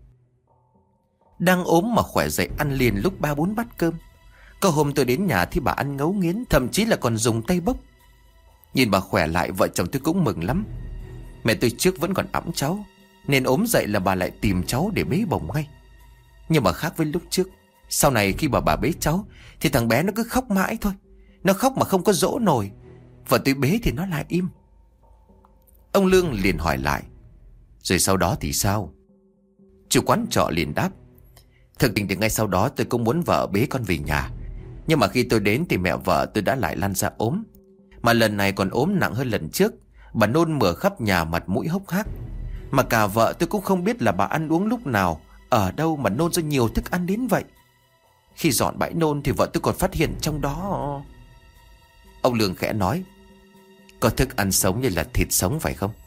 Đang ốm mà khỏe dậy ăn liền lúc 3-4 bát cơm. Có hôm tôi đến nhà thì bà ăn ngấu nghiến, thậm chí là còn dùng tay bốc. Nhìn bà khỏe lại, vợ chồng tôi cũng mừng lắm. Mẹ tôi trước vẫn còn ẵm cháu, nên ốm dậy là bà lại tìm cháu để bế bồng ngay. Nhưng mà khác với lúc trước, sau này khi bà bế cháu thì thằng bé nó cứ khóc mãi thôi. Nó khóc mà không có dỗ nổi. Và tôi bế thì nó lại im. Ông Lương liền hỏi lại: rồi sau đó thì sao? Chủ quán trọ liền đáp: thực tình thì ngay sau đó tôi cũng muốn vợ bế con về nhà. Nhưng mà khi tôi đến thì mẹ vợ tôi đã lại lăn ra ốm. Mà lần này còn ốm nặng hơn lần trước. Bà nôn mửa khắp nhà, mặt mũi hốc hác. Mà cả vợ tôi cũng không biết là bà ăn uống lúc nào, ở đâu mà nôn ra nhiều thức ăn đến vậy. Khi dọn bãi nôn thì vợ tôi còn phát hiện trong đó... Ông Lương khẽ nói: có thức ăn sống như là thịt sống phải không?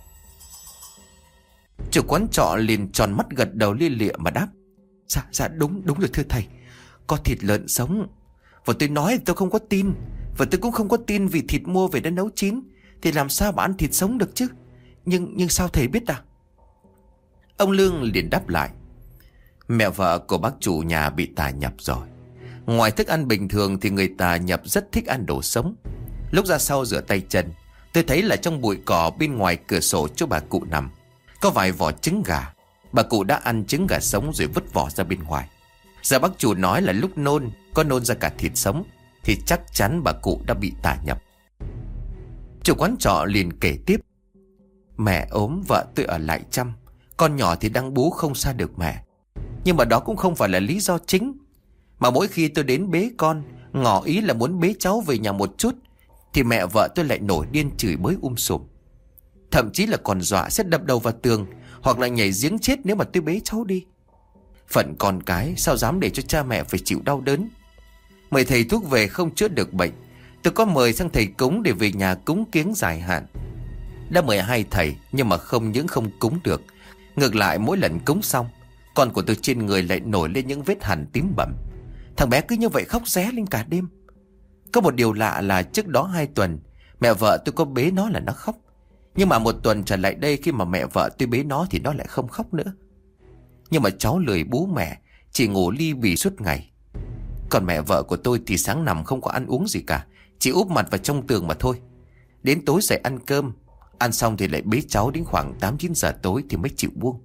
Chủ quán trọ liền tròn mắt gật đầu lia lịa mà đáp: Dạ đúng rồi thưa thầy. Có thịt lợn sống. Và tôi nói tôi không có tin. Và tôi cũng không có tin vì thịt mua về đã nấu chín thì làm sao mà ăn thịt sống được chứ. Nhưng sao thầy biết à? Ông Lương liền đáp lại: mẹ vợ của bác chủ nhà bị tà nhập rồi. Ngoài thức ăn bình thường thì người tà nhập rất thích ăn đồ sống. Lúc ra sau rửa tay chân, tôi thấy là trong bụi cỏ bên ngoài cửa sổ chỗ bà cụ nằm có vài vỏ trứng gà. Bà cụ đã ăn trứng gà sống rồi vứt vỏ ra bên ngoài. Giờ bác chủ nói là lúc nôn có nôn ra cả thịt sống thì chắc chắn bà cụ đã bị tà nhập. Chủ quán trọ liền kể tiếp: mẹ ốm, vợ tôi ở lại chăm. Con nhỏ thì đang bú không xa được mẹ. Nhưng mà đó cũng không phải là lý do chính. Mà mỗi khi tôi đến bế con, ngỏ ý là muốn bế cháu về nhà một chút, thì mẹ vợ tôi lại nổi điên chửi bới sùm. Thậm chí là còn dọa sẽ đập đầu vào tường hoặc là nhảy giếng chết nếu mà tôi bế cháu đi. Phận con cái sao dám để cho cha mẹ phải chịu đau đớn. Mời thầy thuốc về không chữa được bệnh. Tôi có mời sang thầy cúng để về nhà cúng kiếng dài hạn. Đã mời 2 thầy nhưng mà không những không cúng được, ngược lại mỗi lần cúng xong, con của tôi trên người lại nổi lên những vết hằn tím bầm. Thằng bé cứ như vậy khóc ré lên cả đêm. Có một điều lạ là trước đó 2 tuần mẹ vợ tôi có bế nó là nó khóc. Nhưng mà 1 tuần trở lại đây khi mà mẹ vợ tôi bế nó thì nó lại không khóc nữa. Nhưng mà cháu lười bú mẹ, chỉ ngủ li bì suốt ngày. Còn mẹ vợ của tôi thì sáng nằm không có ăn uống gì cả, chỉ úp mặt vào trong tường mà thôi. Đến tối dậy ăn cơm, ăn xong thì lại bế cháu đến khoảng 8-9 giờ tối thì mới chịu buông.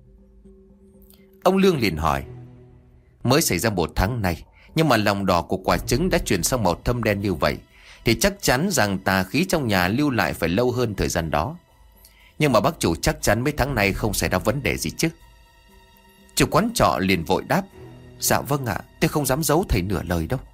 Ông Lương liền hỏi: mới xảy ra 1 tháng nay, nhưng mà lòng đỏ của quả trứng đã chuyển sang màu thâm đen như vậy, thì chắc chắn rằng tà khí trong nhà lưu lại phải lâu hơn thời gian đó. Nhưng mà bác chủ chắc chắn mấy tháng nay không xảy ra vấn đề gì chứ? Chủ quán trọ liền vội đáp: dạ vâng ạ, tôi không dám giấu thầy nửa lời đâu.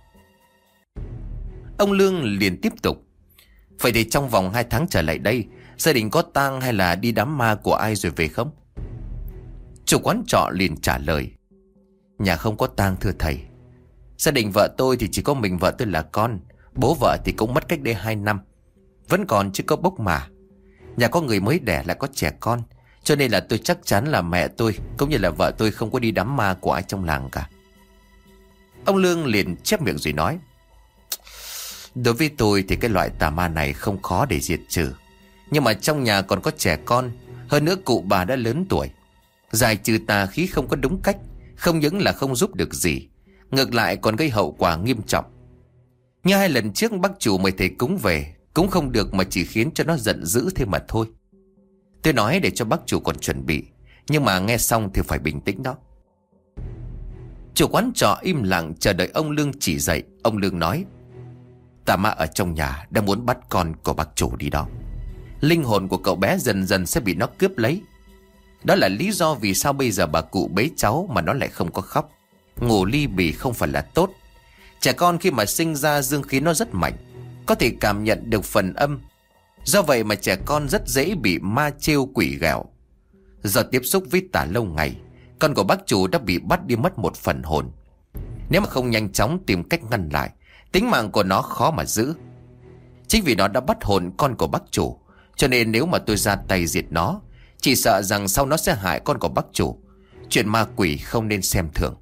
Ông Lương liền tiếp tục: vậy thì trong vòng 2 tháng trở lại đây, gia đình có tang hay là đi đám ma của ai rồi về không? Chủ quán trọ liền trả lời: nhà không có tang thưa thầy. Gia đình vợ tôi thì chỉ có mình vợ tôi là con. Bố vợ thì cũng mất cách đây 2 năm, vẫn còn chưa có bốc mà. Nhà có người mới đẻ lại có trẻ con, cho nên là tôi chắc chắn là mẹ tôi cũng như là vợ tôi không có đi đám ma của ai trong làng cả. Ông Lương liền chép miệng rồi nói: đối với tôi thì cái loại tà ma này không khó để diệt trừ. Nhưng mà trong nhà còn có trẻ con, hơn nữa cụ bà đã lớn tuổi. Giải trừ tà khí không có đúng cách, không những là không giúp được gì, ngược lại còn gây hậu quả nghiêm trọng. Như 2 lần trước bác chủ mời thầy cúng về, cũng không được mà chỉ khiến cho nó giận dữ thêm mà thôi. Tôi nói để cho bác chủ còn chuẩn bị, nhưng mà nghe xong thì phải bình tĩnh đó. Chủ quán trọ im lặng chờ đợi ông Lương chỉ dạy. Ông Lương nói: tà ma ở trong nhà đang muốn bắt con của bác chủ đi đó. Linh hồn của cậu bé dần dần sẽ bị nó cướp lấy. Đó là lý do vì sao bây giờ bà cụ bế cháu mà nó lại không có khóc. Ngủ li bì không phải là tốt. Trẻ con khi mà sinh ra dương khí nó rất mạnh, có thể cảm nhận được phần âm. Do vậy mà trẻ con rất dễ bị ma trêu quỷ ghẹo. Do tiếp xúc với tà lâu ngày, con của bác chủ đã bị bắt đi mất một phần hồn. Nếu mà không nhanh chóng tìm cách ngăn lại, tính mạng của nó khó mà giữ. Chính vì nó đã bắt hồn con của bác chủ, cho nên nếu mà tôi ra tay diệt nó, chỉ sợ rằng sau nó sẽ hại con của bác chủ. Chuyện ma quỷ không nên xem thường.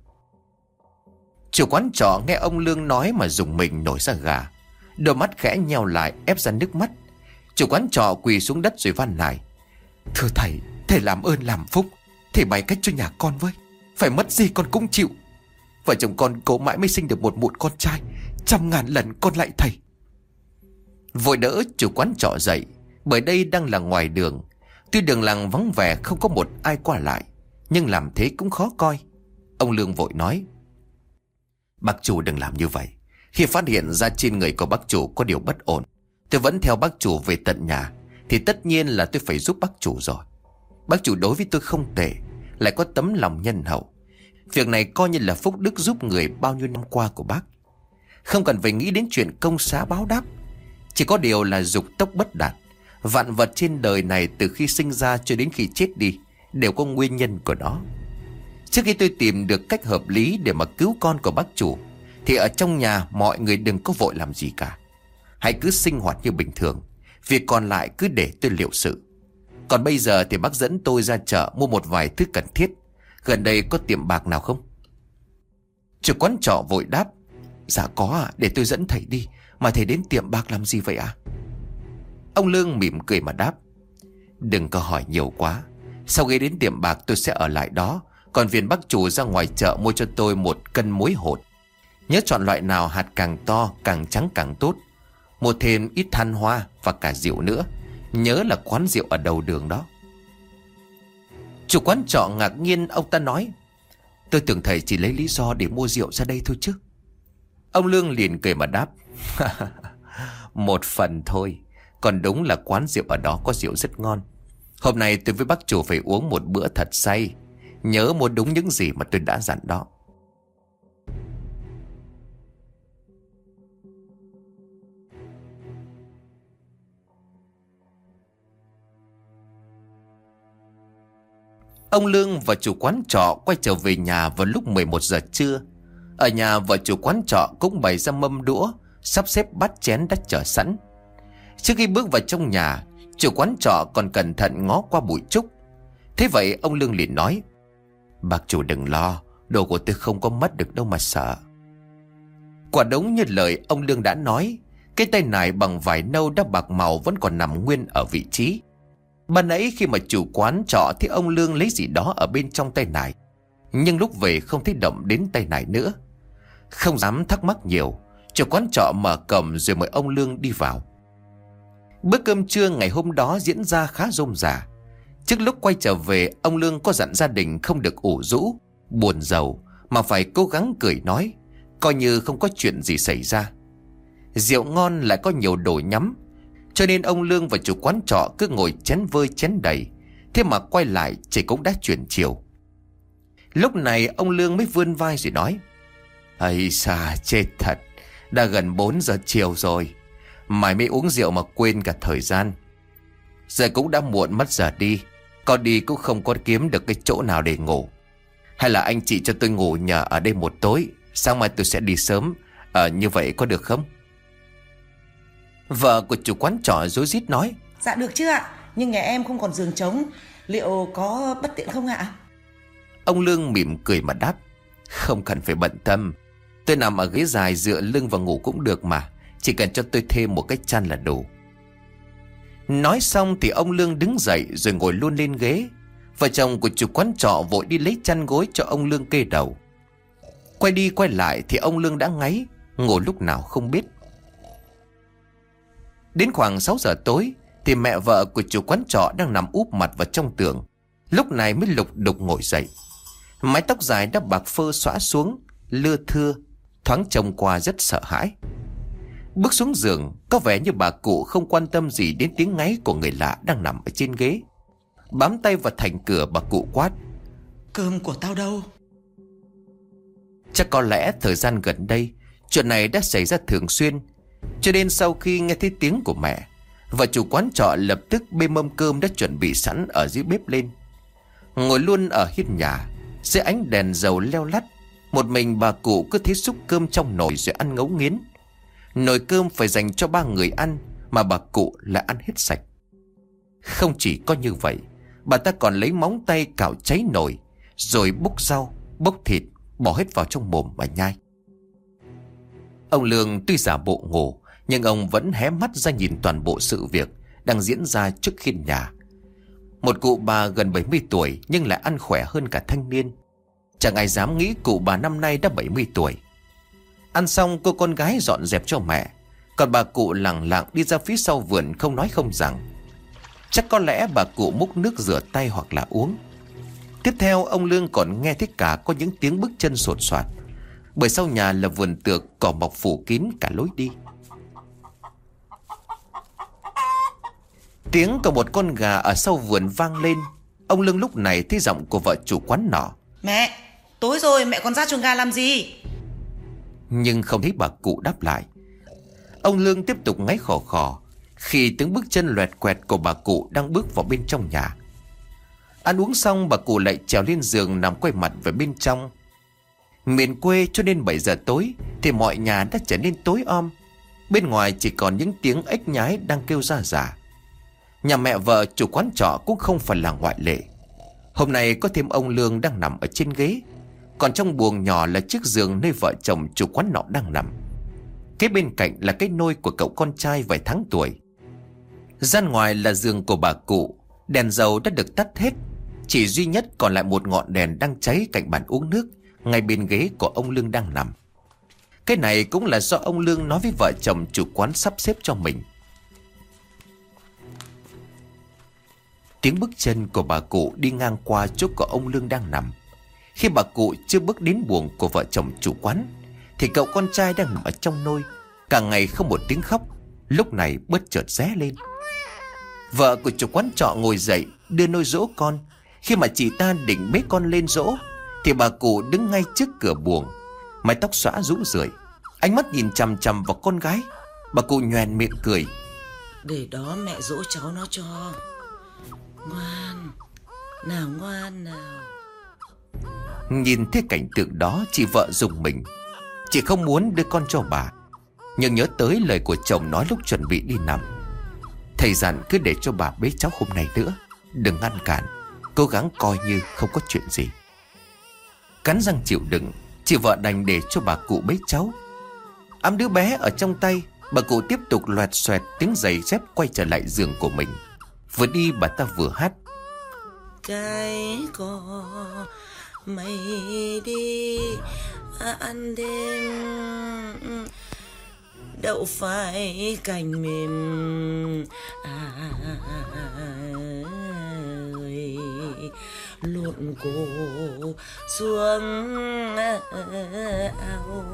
Chủ quán trọ nghe ông Lương nói mà rùng mình nổi da gà, đôi mắt khẽ nheo lại ép ra nước mắt. Chủ quán trọ quỳ xuống đất rồi van nài: thưa thầy, thầy làm ơn làm phúc, thầy bày cách cho nhà con với. Phải mất gì con cũng chịu. Vợ chồng con cố mãi mới sinh được một mụn con trai, 100.000 lần con lại thầy. Vội đỡ chủ quán trọ dậy, bởi đây đang là ngoài đường. Tuy đường làng vắng vẻ không có một ai qua lại, nhưng làm thế cũng khó coi. Ông Lương vội nói: "Bác chủ đừng làm như vậy. Khi phát hiện ra trên người của bác chủ có điều bất ổn, tôi vẫn theo bác chủ về tận nhà, thì tất nhiên là tôi phải giúp bác chủ rồi. Bác chủ đối với tôi không tệ, lại có tấm lòng nhân hậu. Việc này coi như là phúc đức giúp người bao nhiêu năm qua của bác. Không cần phải nghĩ đến chuyện công xá báo đáp. Chỉ có điều là dục tốc bất đạt. Vạn vật trên đời này từ khi sinh ra cho đến khi chết đi đều có nguyên nhân của nó. Trước khi tôi tìm được cách hợp lý để mà cứu con của bác chủ, thì ở trong nhà mọi người đừng có vội làm gì cả. Hãy cứ sinh hoạt như bình thường. Việc còn lại cứ để tôi liệu sự. Còn bây giờ thì bác dẫn tôi ra chợ mua một vài thứ cần thiết. Gần đây có tiệm bạc nào không?" Chủ quán trọ vội đáp: "Dạ có ạ, để tôi dẫn thầy đi. Mà thầy đến tiệm bạc làm gì vậy ạ?" Ông Lương mỉm cười mà đáp: "Đừng có hỏi nhiều quá. Sau khi đến tiệm bạc tôi sẽ ở lại đó. Còn phiền bác chủ ra ngoài chợ mua cho tôi 1 cân muối hột. Nhớ chọn loại nào hạt càng to càng trắng càng tốt. Mua thêm ít than hoa và cả rượu nữa. Nhớ là quán rượu ở đầu đường đó." Chủ quán trọ ngạc nhiên, ông ta nói: "Tôi tưởng thầy chỉ lấy lý do để mua rượu ra đây thôi chứ." Ông Lương liền cười mà đáp: "Một phần thôi. Còn đúng là quán rượu ở đó có rượu rất ngon. Hôm nay tôi với bác chủ phải uống một bữa thật say. Nhớ mua đúng những gì mà tôi đã dặn đó." Ông Lương và chủ quán trọ quay trở về nhà vào lúc 11 giờ trưa. Ở nhà vợ chủ quán trọ cũng bày ra mâm đũa, sắp xếp bát chén đã chờ sẵn. Trước khi bước vào trong nhà, chủ quán trọ còn cẩn thận ngó qua bụi trúc. Thế vậy ông Lương liền nói: "Bác chủ đừng lo, đồ của tôi không có mất được đâu mà sợ." Quả đúng như lời ông Lương đã nói, cái tay nải bằng vải nâu đã bạc màu vẫn còn nằm nguyên ở vị trí. Ban nãy khi mà chủ quán trọ thấy ông Lương lấy gì đó ở bên trong tay nải, nhưng lúc về không thấy động đến tay nải nữa. Không dám thắc mắc nhiều, chủ quán trọ mở cổng rồi mời ông Lương đi vào. Bữa cơm trưa ngày hôm đó diễn ra khá rôm rả. Trước lúc quay trở về, ông Lương có dặn gia đình không được ủ rũ, buồn rầu, mà phải cố gắng cười nói, coi như không có chuyện gì xảy ra. Rượu ngon lại có nhiều đồ nhắm, cho nên ông Lương và chủ quán trọ cứ ngồi chén vơi chén đầy. Thế mà quay lại trời cũng đã chuyển chiều. Lúc này ông Lương mới vươn vai rồi nói: "Ây xa, chết thật. Đã gần 4 giờ chiều rồi. Mày mới uống rượu mà quên cả thời gian. Giờ cũng đã muộn mất giờ đi. Có đi cũng không có kiếm được cái chỗ nào để ngủ. Hay là anh chị cho tôi ngủ nhờ ở đây một tối, sáng mai tôi sẽ đi sớm. Như vậy có được không?" Vợ của chủ quán trọ rối rít nói: "Dạ được chứ ạ, nhưng nhà em không còn giường trống. Liệu có bất tiện không ạ?" Ông Lương mỉm cười mà đáp: "Không cần phải bận tâm. Tôi nằm ở ghế dài dựa lưng và ngủ cũng được mà. Chỉ cần cho tôi thêm một cái chăn là đủ." Nói xong thì ông Lương đứng dậy rồi ngồi luôn lên ghế. Vợ chồng của chủ quán trọ vội đi lấy chăn gối cho ông Lương kê đầu. Quay đi quay lại thì ông Lương đã ngáy, ngủ lúc nào không biết. Đến khoảng 6 giờ tối thì mẹ vợ của chủ quán trọ đang nằm úp mặt vào trong tường, lúc này mới lục đục ngồi dậy. Mái tóc dài đã bạc phơ xõa xuống, lưa thưa, thoáng trông qua rất sợ hãi. Bước xuống giường, có vẻ như bà cụ không quan tâm gì đến tiếng ngáy của người lạ đang nằm ở trên ghế. Bám tay vào thành cửa, bà cụ quát: "Cơm của tao đâu?" Chắc có lẽ thời gian gần đây chuyện này đã xảy ra thường xuyên, cho nên sau khi nghe thấy tiếng của mẹ, vợ chủ quán trọ lập tức bê mâm cơm đã chuẩn bị sẵn ở dưới bếp lên. Ngồi luôn ở hiên nhà, dưới ánh đèn dầu leo lắt, một mình bà cụ cứ thế xúc cơm trong nồi rồi ăn ngấu nghiến. Nồi cơm phải dành cho 3 người ăn, mà bà cụ lại ăn hết sạch. Không chỉ có như vậy, bà ta còn lấy móng tay cạo cháy nồi, rồi bốc rau, bốc thịt, bỏ hết vào trong mồm và nhai. Ông Lương tuy giả bộ ngủ, nhưng ông vẫn hé mắt ra nhìn toàn bộ sự việc đang diễn ra trước hiên nhà. Một cụ bà gần 70 tuổi nhưng lại ăn khỏe hơn cả thanh niên. Chẳng ai dám nghĩ cụ bà năm nay đã 70 tuổi. Ăn xong, cô con gái dọn dẹp cho mẹ, còn bà cụ lẳng lặng đi ra phía sau vườn không nói không rằng. Chắc có lẽ bà cụ múc nước rửa tay hoặc là uống. Tiếp theo ông Lương còn nghe thấy cả có những tiếng bước chân sột soạt, bởi sau nhà là vườn tược, cỏ mọc phủ kín cả lối đi. Tiếng của một con gà ở sau vườn vang lên. Ông Lương lúc này thấy giọng của vợ chủ quán nọ: Mẹ, tối rồi mẹ còn ra chuồng gà làm gì? Nhưng không thấy bà cụ đáp lại. Ông Lương tiếp tục ngáy khò khò khi tiếng bước chân loẹt quẹt của bà cụ đang bước vào bên trong nhà. Ăn uống xong, bà cụ lại trèo lên giường nằm quay mặt về bên trong. Miền quê cho nên 7 giờ tối thì mọi nhà đã trở nên tối om. Bên ngoài chỉ còn những tiếng ếch nhái đang kêu ra rả. Nhà mẹ vợ chủ quán trọ cũng không phải là ngoại lệ. Hôm nay có thêm ông Lương đang nằm ở trên ghế, còn trong buồng nhỏ là chiếc giường nơi vợ chồng chủ quán nọ đang nằm. Kế bên cạnh là cái nôi của cậu con trai vài tháng tuổi. Gian ngoài là giường của bà cụ. Đèn dầu đã được tắt hết, chỉ duy nhất còn lại một ngọn đèn đang cháy cạnh bàn uống nước, ngay bên ghế của ông Lương đang nằm. Cái này cũng là do ông Lương nói với vợ chồng chủ quán sắp xếp cho mình. Tiếng bước chân của bà cụ đi ngang qua chỗ của ông Lương đang nằm. Khi bà cụ chưa bước đến buồng của vợ chồng chủ quán thì cậu con trai đang nằm ở trong nôi, cả ngày không một tiếng khóc, lúc này bất chợt ré lên. Vợ của chủ quán trọ ngồi dậy đưa nôi dỗ con. Khi mà chị ta định bế con lên dỗ thì bà cụ đứng ngay trước cửa buồng, mái tóc xõa rũ rượi, ánh mắt nhìn chằm chằm vào con gái. Bà cụ nhoẻn miệng cười: Để đó mẹ dỗ cháu nó cho. Ngoan, nào ngoan nào. Nhìn thấy cảnh tượng đó, chị vợ rùng mình. Chị không muốn đưa con cho bà, nhưng nhớ tới lời của chồng nói lúc chuẩn bị đi nằm. Thầy dặn cứ để cho bà bế cháu hôm nay nữa, đừng ngăn cản, cố gắng coi như không có chuyện gì. Cắn răng chịu đựng, chị vợ đành để cho bà cụ bế cháu. Ẵm đứa bé ở trong tay, bà cụ tiếp tục loẹt xoẹt tiếng giày dép quay trở lại giường của mình. Vừa đi bà ta vừa hát: Cái có mây đi ăn đêm, đậu phải cành mềm ơi, lộn cổ xuống ao.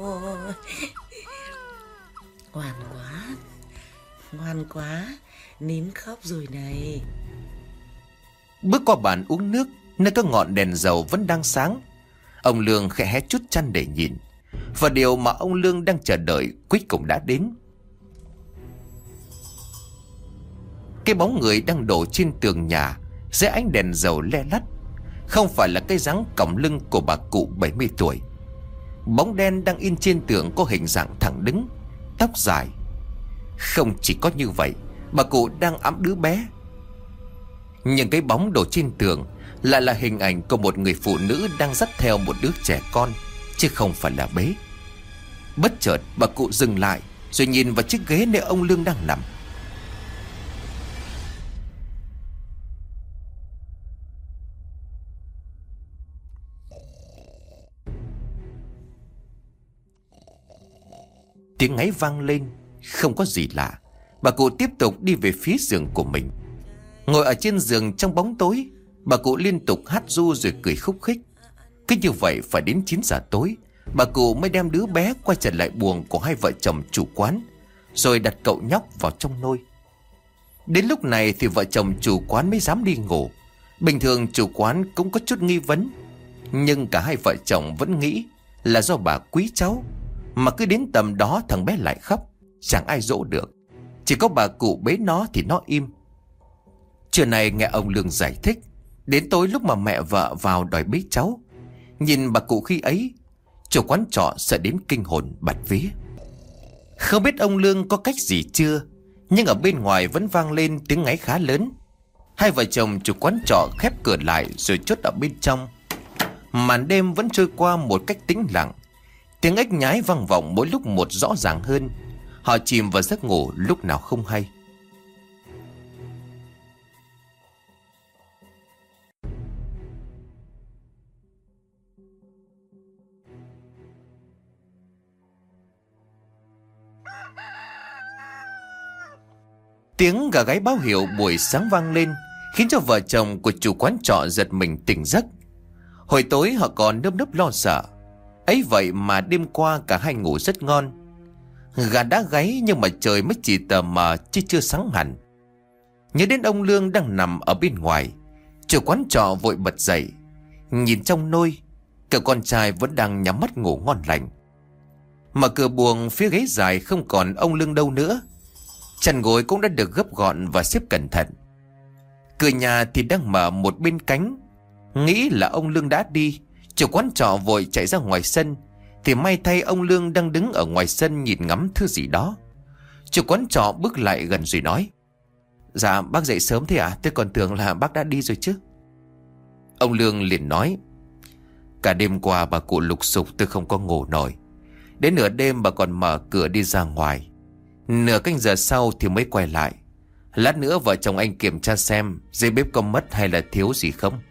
Ngoan quá, nín khóc rồi này. Bước qua bàn uống nước, nơi có ngọn đèn dầu vẫn đang sáng, ông Lương khẽ hé chút chăn để nhìn. Và điều mà ông Lương đang chờ đợi cuối cùng đã đến. Cái bóng người đang đổ trên tường nhà dưới ánh đèn dầu le lắt không phải là cái dáng còng lưng của bà cụ 70 tuổi. Bóng đen đang in trên tường có hình dạng thẳng đứng, tóc dài. Không chỉ có như vậy, bà cụ đang ẵm đứa bé. Nhưng cái bóng đổ trên tường lại là hình ảnh của một người phụ nữ đang dắt theo một đứa trẻ con, chứ không phải là bế. Bất chợt bà cụ dừng lại rồi nhìn vào chiếc ghế nơi ông Lương đang nằm. Tiếng ngáy vang lên, không có gì lạ. Bà cụ tiếp tục đi về phía giường của mình. Ngồi ở trên giường trong bóng tối, bà cụ liên tục hát ru rồi cười khúc khích. Cứ như vậy phải đến 9 giờ tối, bà cụ mới đem đứa bé quay trở lại buồng của hai vợ chồng chủ quán, rồi đặt cậu nhóc vào trong nôi. Đến lúc này thì vợ chồng chủ quán mới dám đi ngủ. Bình thường chủ quán cũng có chút nghi vấn, nhưng cả hai vợ chồng vẫn nghĩ là do bà quý cháu, mà cứ đến tầm đó thằng bé lại khóc, chẳng ai dỗ được. Chỉ có bà cụ bế nó thì nó im. Trưa nay nghe ông Lương giải thích, đến tối lúc mà mẹ vợ vào đòi bế cháu, nhìn bà cụ khi ấy, chủ quán trọ sợ đến kinh hồn bạt vía. Không biết ông Lương có cách gì chưa, nhưng ở bên ngoài vẫn vang lên tiếng ngáy khá lớn. Hai vợ chồng chủ quán trọ khép cửa lại rồi chốt ở bên trong. Màn đêm vẫn trôi qua một cách tĩnh lặng. Tiếng ếch nhái vang vọng mỗi lúc một rõ ràng hơn. Họ chìm vào giấc ngủ lúc nào không hay. Tiếng gà gáy báo hiệu buổi sáng vang lên, khiến cho vợ chồng của chủ quán trọ giật mình tỉnh giấc. Hồi tối họ còn nơm nớp lo sợ. Ấy vậy mà đêm qua cả hai ngủ rất ngon. Gà đã gáy nhưng mà trời mới chỉ tờ mờ chứ chưa sáng hẳn. Nhớ đến ông Lương đang nằm ở bên ngoài, chủ quán trọ vội bật dậy. Nhìn trong nôi, cậu con trai vẫn đang nhắm mắt ngủ ngon lành. Mở cửa buồng, phía ghế dài không còn ông Lương đâu nữa. Chăn gối cũng đã được gấp gọn và xếp cẩn thận. Cửa nhà thì đang mở một bên cánh. Nghĩ là ông Lương đã đi, chủ quán trọ vội chạy ra ngoài sân. Thì may thay ông Lương đang đứng ở ngoài sân nhìn ngắm thứ gì đó. Chủ quán trọ bước lại gần rồi nói: "Dạ bác dậy sớm thế à? Tôi còn tưởng là bác đã đi rồi chứ." Ông Lương liền nói: "Cả đêm qua bà cụ lục sục tôi không có ngủ nổi. Đến nửa đêm bà còn mở cửa đi ra ngoài. Nửa canh giờ sau thì mới quay lại. Lát nữa vợ chồng anh kiểm tra xem dây bếp có mất hay là thiếu gì không."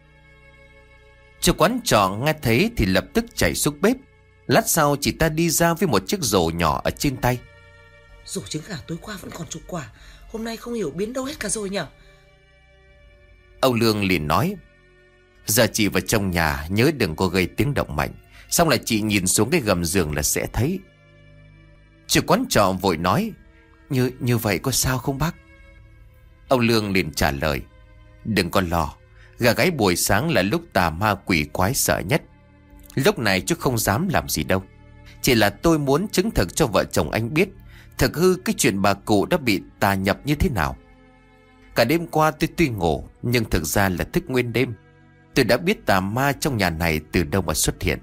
Chủ quán trọ nghe thấy thì lập tức chạy xuống bếp. Lát sau chị ta đi ra với một chiếc rổ nhỏ ở trên tay. Rổ trứng gà tối qua vẫn còn chục quả, hôm nay không hiểu biến đâu hết cả rồi nhở. Ông Lương liền nói: "Giờ chị vào trong nhà nhớ đừng có gây tiếng động mạnh, xong là chị nhìn xuống cái gầm giường là sẽ thấy." Chủ quán trọ vội nói: Như vậy có sao không bác?" Ông Lương liền trả lời: "Đừng có lo, gà gáy buổi sáng là lúc tà ma quỷ quái sợ nhất. Lúc này chú không dám làm gì đâu. Chỉ là tôi muốn chứng thực cho vợ chồng anh biết thực hư cái chuyện bà cụ đã bị tà nhập như thế nào. Cả đêm qua tôi tuy ngủ nhưng thực ra là thức nguyên đêm. Tôi đã biết tà ma trong nhà này từ đâu mà xuất hiện."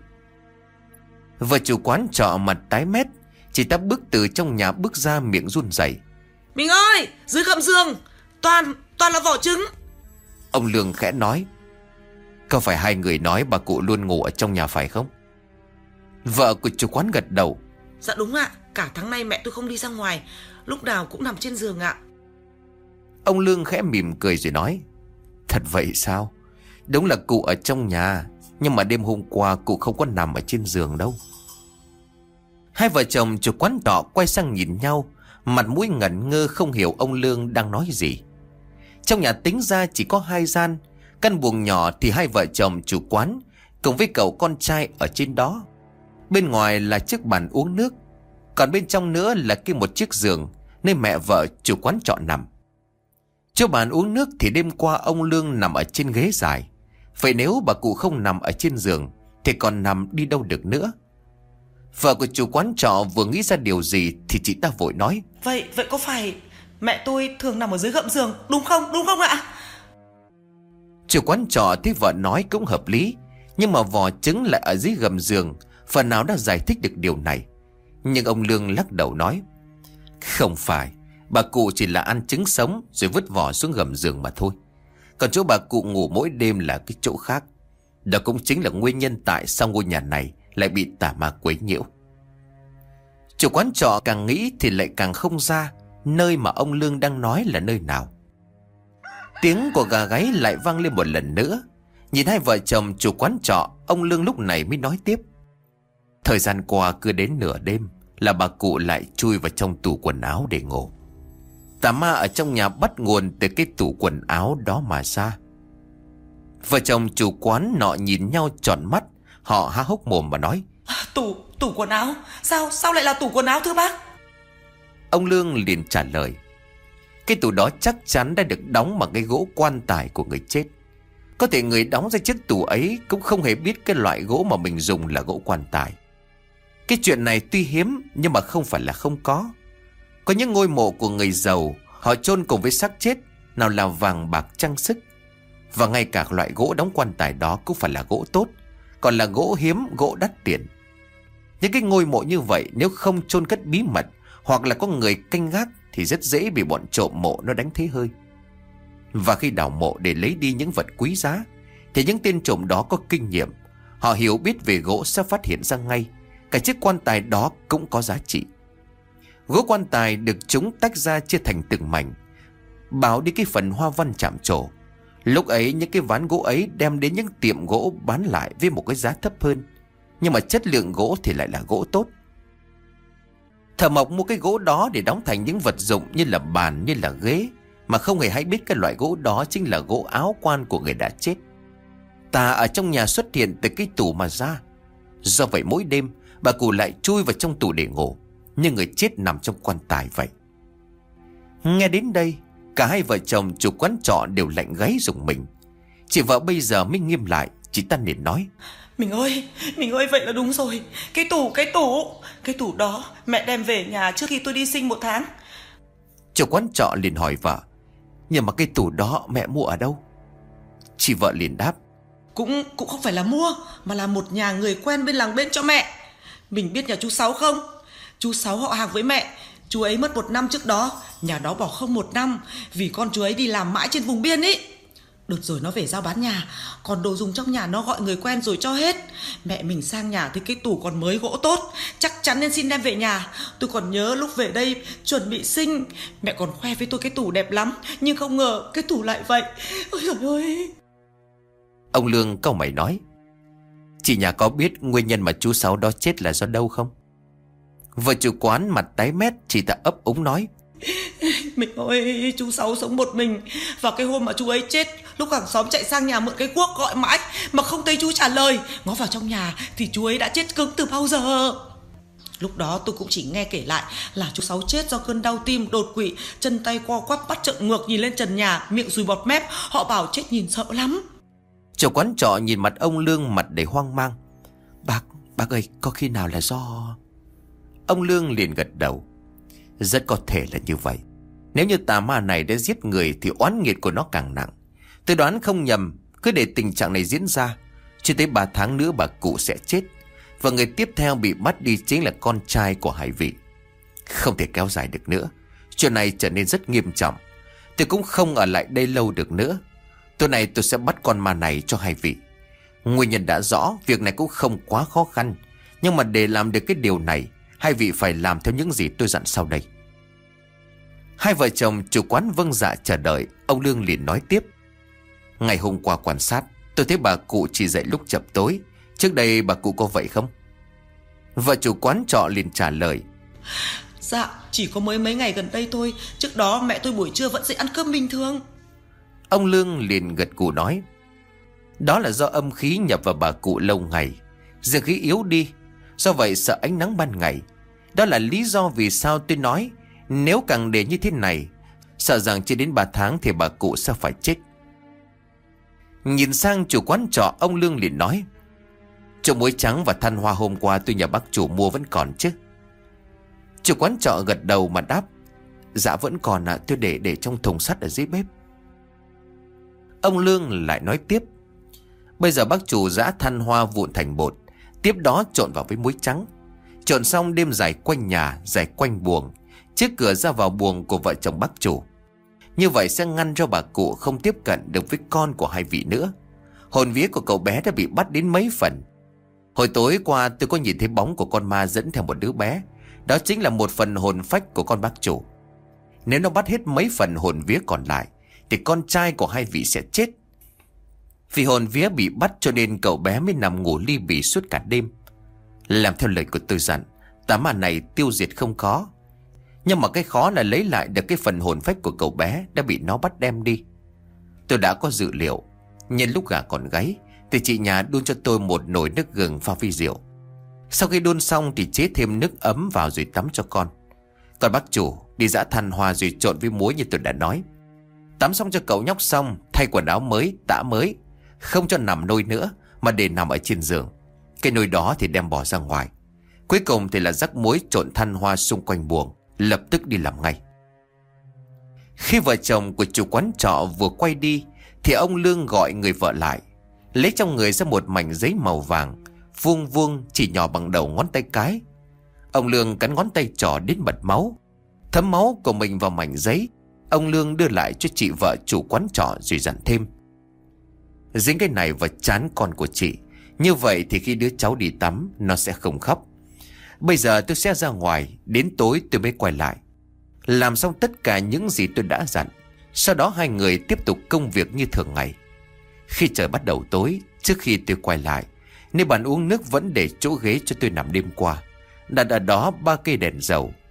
Vợ chủ quán trọ mặt tái mét. Chị ta bước từ trong nhà bước ra miệng run rẩy: "Mình ơi, dưới gầm giường toàn là vỏ trứng." Ông Lương khẽ nói: "Có phải hai người nói bà cụ luôn ngủ ở trong nhà phải không?" Vợ của chủ quán gật đầu: "Dạ đúng ạ, cả tháng nay mẹ tôi không đi ra ngoài, lúc nào cũng nằm trên giường ạ." Ông Lương khẽ mỉm cười rồi nói: "Thật vậy sao? Đúng là cụ ở trong nhà, nhưng mà đêm hôm qua cụ không có nằm ở trên giường đâu." Hai vợ chồng chủ quán trọ quay sang nhìn nhau, mặt mũi ngẩn ngơ không hiểu ông Lương đang nói gì. Trong nhà tính ra chỉ có 2 gian. Căn buồng nhỏ thì hai vợ chồng chủ quán cùng với cậu con trai ở trên đó. Bên ngoài là chiếc bàn uống nước, còn bên trong nữa là một chiếc giường nơi mẹ vợ chủ quán trọ nằm. Chỗ bàn uống nước thì đêm qua ông Lương nằm ở trên ghế dài. Vậy nếu bà cụ không nằm ở trên giường thì còn nằm đi đâu được nữa? Vợ của chủ quán trọ vừa nghĩ ra điều gì thì chị ta vội nói: Vậy có phải mẹ tôi thường nằm ở dưới gầm giường đúng không ạ?" Chủ quán trọ thấy vợ nói cũng hợp lý, nhưng mà vỏ trứng lại ở dưới gầm giường, phần nào đã giải thích được điều này. Nhưng ông Lương lắc đầu nói: "Không phải, bà cụ chỉ là ăn trứng sống rồi vứt vỏ xuống gầm giường mà thôi. Còn chỗ bà cụ ngủ mỗi đêm là cái chỗ khác. Đó cũng chính là nguyên nhân tại sao ngôi nhà này lại bị tà ma quấy nhiễu." Chủ quán trọ càng nghĩ thì lại càng không ra nơi mà ông Lương đang nói là nơi nào. Tiếng của gà gáy lại vang lên một lần nữa. Nhìn hai vợ chồng chủ quán trọ, ông Lương lúc này mới nói tiếp: "Thời gian qua cứ đến nửa đêm là bà cụ lại chui vào trong tủ quần áo để ngủ. Tà ma ở trong nhà bắt nguồn từ cái tủ quần áo đó mà ra." Vợ chồng chủ quán nọ nhìn nhau tròn mắt. Họ há hốc mồm mà nói: Tủ quần áo? Sao lại là tủ quần áo thưa bác?" Ông Lương liền trả lời: "Cái tủ đó chắc chắn đã được đóng bằng cái gỗ quan tài của người chết. Có thể người đóng ra chiếc tủ ấy cũng không hề biết cái loại gỗ mà mình dùng là gỗ quan tài. Cái chuyện này tuy hiếm nhưng mà không phải là không có. Có những ngôi mộ của người giàu họ chôn cùng với xác chết, nào là vàng bạc trang sức. Và ngay cả loại gỗ đóng quan tài đó cũng phải là gỗ tốt, còn là gỗ hiếm, gỗ đắt tiền. Những cái ngôi mộ như vậy nếu không chôn cất bí mật hoặc là có người canh gác thì rất dễ bị bọn trộm mộ nó đánh thế hơi. Và khi đào mộ để lấy đi những vật quý giá thì những tên trộm đó có kinh nghiệm. Họ hiểu biết về gỗ sẽ phát hiện ra ngay cả chiếc quan tài đó cũng có giá trị. Gỗ quan tài được chúng tách ra chia thành từng mảnh, báo đi cái phần hoa văn chạm trổ. Lúc ấy những cái ván gỗ ấy đem đến những tiệm gỗ bán lại với một cái giá thấp hơn, nhưng mà chất lượng gỗ thì lại là gỗ tốt. Thợ mộc mua cái gỗ đó để đóng thành những vật dụng như là bàn, như là ghế, mà không hề hay biết cái loại gỗ đó chính là gỗ áo quan của người đã chết. Tà ở trong nhà xuất hiện từ cái tủ mà ra. Do vậy mỗi đêm bà cụ lại chui vào trong tủ để ngủ, như người chết nằm trong quan tài vậy. Nghe đến đây, cả hai vợ chồng chủ quán trọ đều lạnh gáy rùng mình. Chị vợ bây giờ mới nghiêm lại. Chị ta liền nói: Mình ơi, vậy là đúng rồi. Cái tủ đó mẹ đem về nhà trước khi tôi đi sinh 1 tháng. Chủ quán trọ liền hỏi vợ: nhưng mà cái tủ đó mẹ mua ở đâu? Chị vợ liền đáp: Cũng không phải là mua, mà là một nhà người quen bên làng bên cho mẹ. Mình biết nhà chú Sáu không? Chú Sáu họ hàng với mẹ. Chú ấy mất 1 năm trước đó. Nhà đó bỏ không 1 năm vì con chú ấy đi làm mãi trên vùng biên ý. Đợt rồi nó về giao bán nhà, còn đồ dùng trong nhà nó gọi người quen rồi cho hết. Mẹ mình sang nhà thì cái tủ còn mới gỗ tốt, chắc chắn nên xin đem về nhà. Tôi còn nhớ lúc về đây chuẩn bị sinh, mẹ còn khoe với tôi cái tủ đẹp lắm, nhưng không ngờ cái tủ lại vậy. Ôi trời ơi. Ông Lương cau mày nói: chị nhà có biết nguyên nhân mà chú Sáu đó chết là do đâu không? Vợ chủ quán mặt tái mét, chị ta ấp úng nói: Mình ơi, chú Sáu sống một mình. Vào cái hôm mà chú ấy chết, lúc hàng xóm chạy sang nhà mượn cái cuốc gọi mãi mà không thấy chú trả lời. Ngó vào trong nhà thì chú ấy đã chết cứng từ bao giờ. Lúc đó tôi cũng chỉ nghe kể lại là chú Sáu chết do cơn đau tim, đột quỵ, chân tay co quắp, bắt trợn ngược nhìn lên trần nhà, miệng sùi bọt mép. Họ bảo chết nhìn sợ lắm. Chủ quán trọ nhìn mặt ông Lương mặt đầy hoang mang: Bác ơi, có khi nào là do... Ông Lương liền gật đầu: rất có thể là như vậy. Nếu như tà ma này đã giết người thì oán nghiệt của nó càng nặng. Tôi đoán không nhầm, cứ để tình trạng này diễn ra, chưa tới 3 tháng nữa bà cụ sẽ chết, và người tiếp theo bị bắt đi chính là con trai của hai vị. Không thể kéo dài được nữa. Chuyện này trở nên rất nghiêm trọng. Tôi cũng không ở lại đây lâu được nữa. Tối nay tôi sẽ bắt con ma này cho hai vị. Nguyên nhân đã rõ, việc này cũng không quá khó khăn, nhưng mà để làm được cái điều này, hai vị phải làm theo những gì tôi dặn sau đây. Hai vợ chồng chủ quán vâng dạ chờ đợi. Ông Lương liền nói tiếp: ngày hôm qua quan sát, tôi thấy bà cụ chỉ dậy lúc chập tối. Trước đây bà cụ có vậy không? Vợ chủ quán trọ liền trả lời: dạ, chỉ có mấy ngày gần đây thôi. Trước đó mẹ tôi buổi trưa vẫn dậy ăn cơm bình thường. Ông Lương liền gật gù nói: đó là do âm khí nhập vào bà cụ lâu ngày, dương khí yếu đi, do vậy sợ ánh nắng ban ngày. Đó là lý do vì sao tôi nói nếu càng để như thế này, sợ rằng chưa đến 3 tháng thì bà cụ sẽ phải chết. Nhìn sang chủ quán trọ, ông Lương liền nói: chỗ muối trắng và than hoa hôm qua tôi nhờ bác chủ mua vẫn còn chứ? Chủ quán trọ gật đầu mà đáp: dạ vẫn còn ạ, tôi để trong thùng sắt ở dưới bếp. Ông Lương lại nói tiếp: bây giờ bác chủ giã than hoa vụn thành bột, tiếp đó trộn vào với muối trắng. Trộn xong đêm rải quanh nhà, rải quanh buồng, trước cửa ra vào buồng của vợ chồng bác chủ. Như vậy sẽ ngăn cho bà cụ không tiếp cận được với con của hai vị nữa. Hồn vía của cậu bé đã bị bắt đến mấy phần. Hồi tối qua tôi có nhìn thấy bóng của con ma dẫn theo một đứa bé. Đó chính là một phần hồn phách của con bác chủ. Nếu nó bắt hết mấy phần hồn vía còn lại thì con trai của hai vị sẽ chết. Vì hồn vía bị bắt cho nên cậu bé mới nằm ngủ li bì suốt cả đêm. Làm theo lời của tôi dặn, tà ma này tiêu diệt không khó, nhưng mà cái khó là lấy lại được cái phần hồn phách của cậu bé đã bị nó bắt đem đi. Tôi đã có dự liệu, nhân lúc gà còn gáy thì chị nhà đun cho tôi một nồi nước gừng pha vi rượu. Sau khi đun xong thì chế thêm nước ấm vào rồi tắm cho con. Còn bác chủ đi giã than hoa rồi trộn với muối như tôi đã nói. Tắm xong cho cậu nhóc xong, thay quần áo mới, tã mới, không cho nằm nôi nữa mà để nằm ở trên giường. Cái nồi đó thì đem bỏ ra ngoài. Cuối cùng thì là rắc muối trộn than hoa xung quanh buồng, lập tức đi làm ngay. Khi vợ chồng của chủ quán trọ vừa quay đi thì ông Lương gọi người vợ lại, lấy trong người ra một mảnh giấy màu vàng, vuông vuông chỉ nhỏ bằng đầu ngón tay cái. Ông Lương cắn ngón tay trỏ đến bật máu. Thấm máu của mình vào mảnh giấy, ông Lương đưa lại cho chị vợ chủ quán trọ rồi dặn thêm: dính cái này vào trán con của chị, như vậy thì khi đứa cháu đi tắm nó sẽ không khóc. Bây giờ tôi sẽ ra ngoài, đến tối tôi mới quay lại. Làm xong tất cả những gì tôi đã dặn, sau đó hai người tiếp tục công việc như thường ngày. Khi trời bắt đầu tối, trước khi tôi quay lại, nơi bàn uống nước vẫn để chỗ ghế cho tôi nằm đêm qua, đặt ở đó 3 cây đèn dầu,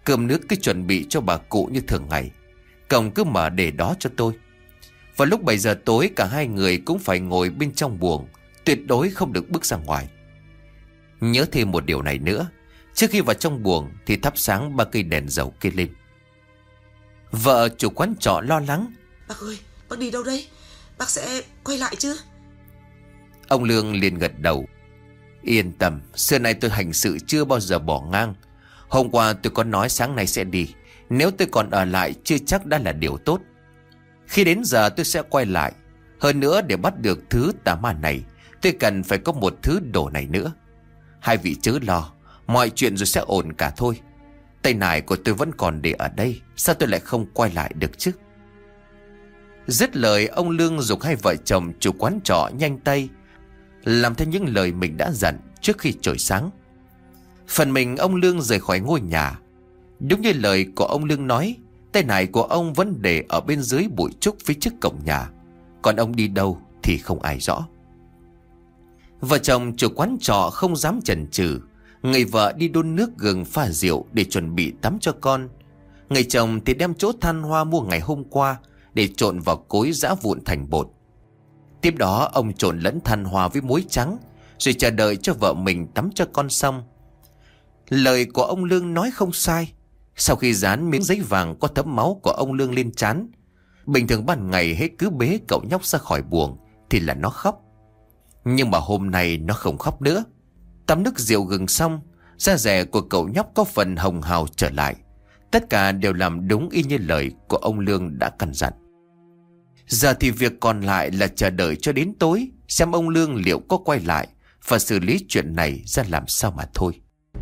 Cơm nước cứ chuẩn bị cho bà cụ như thường ngày. Cổng cứ mở để đó cho tôi. Vào lúc 7 giờ tối cả hai người cũng phải ngồi bên trong buồng, tuyệt đối không được bước ra ngoài. Nhớ thêm một điều này nữa, trước khi vào trong buồng thì thắp sáng 3 cây đèn dầu kia lên. Vợ chủ quán trọ lo lắng: Bác ơi, bác đi đâu đấy? Bác sẽ quay lại chứ? Ông Lương liền gật đầu: Yên tâm, xưa nay tôi hành sự chưa bao giờ bỏ ngang. Hôm qua tôi có nói sáng nay sẽ đi. Nếu tôi còn ở lại chưa chắc đã là điều tốt. Khi đến giờ tôi sẽ quay lại. Hơn nữa, để bắt được thứ tà ma này, tôi cần phải có một thứ đồ này nữa. Hai vị chớ lo, mọi chuyện rồi sẽ ổn cả thôi. Tay nải của tôi vẫn còn để ở đây, sao tôi lại không quay lại được chứ? Dứt lời, ông Lương giục hai vợ chồng chủ quán trọ nhanh tay làm theo những lời mình đã dặn trước khi trời sáng. Phần mình, ông Lương rời khỏi ngôi nhà. Đúng như lời của ông Lương nói, tay nải của ông vẫn để ở bên dưới bụi trúc phía trước cổng nhà. Còn ông đi đâu thì không ai rõ. Vợ chồng chủ quán trọ không dám chần chừ. Người vợ đi đun nước gừng pha rượu để chuẩn bị tắm cho con. Người chồng thì đem chỗ than hoa mua ngày hôm qua để trộn vào cối giã vụn thành bột. Tiếp đó ông trộn lẫn than hoa với muối trắng, rồi chờ đợi cho vợ mình tắm cho con xong. Lời của ông Lương nói không sai. Sau khi dán miếng giấy vàng có thấm máu của ông Lương lên trán, bình thường ban ngày hết cứ bế cậu nhóc ra khỏi buồng thì là nó khóc. Nhưng mà hôm nay nó không khóc nữa. Tắm nước rượu gừng xong, da dẻ của cậu nhóc có phần hồng hào trở lại. Tất cả đều làm đúng y như lời của ông Lương đã căn dặn. Giờ thì việc còn lại là chờ đợi cho đến tối, xem ông Lương liệu có quay lại và xử lý chuyện này ra làm sao mà thôi.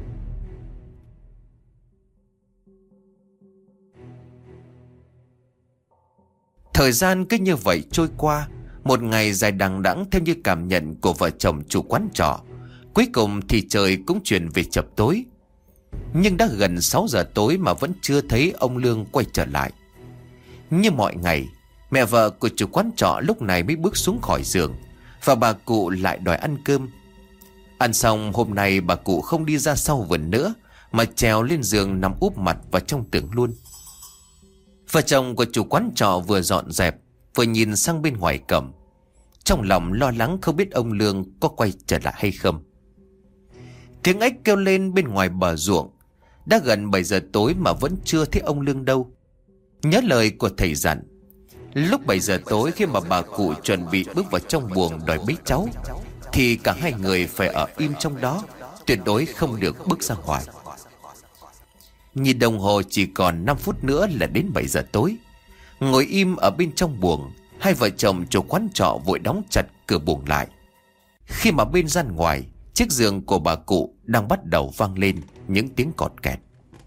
Thời gian cứ như vậy trôi qua, một ngày dài đằng đẵng theo như cảm nhận của vợ chồng chủ quán trọ. Cuối cùng thì trời cũng chuyển về chập tối. Nhưng đã gần 6 giờ tối mà vẫn chưa thấy ông Lương quay trở lại. Như mọi ngày, mẹ vợ của chủ quán trọ lúc này mới bước xuống khỏi giường, và bà cụ lại đòi ăn cơm. Ăn xong, hôm nay bà cụ không đi ra sau vườn nữa, mà trèo lên giường nằm úp mặt vào trong tường luôn. Vợ chồng của chủ quán trọ vừa dọn dẹp, vừa nhìn sang bên ngoài cổng, trong lòng lo lắng không biết ông Lương có quay trở lại hay không. Tiếng ếch kêu lên bên ngoài bờ ruộng. Đã gần 7 giờ tối mà vẫn chưa thấy ông Lương đâu. Nhớ lời của thầy dặn, lúc 7 giờ tối khi mà bà cụ chuẩn bị bước vào trong buồng đòi bế cháu, thì cả hai người phải ở im trong đó, tuyệt đối không được bước ra ngoài. Nhìn đồng hồ chỉ còn 5 phút nữa là đến 7 giờ tối. Ngồi im ở bên trong buồng, hai vợ chồng chủ quán trọ vội đóng chặt cửa buồng lại. Khi mà bên gian ngoài, chiếc giường của bà cụ đang bắt đầu vang lên những tiếng cọt kẹt.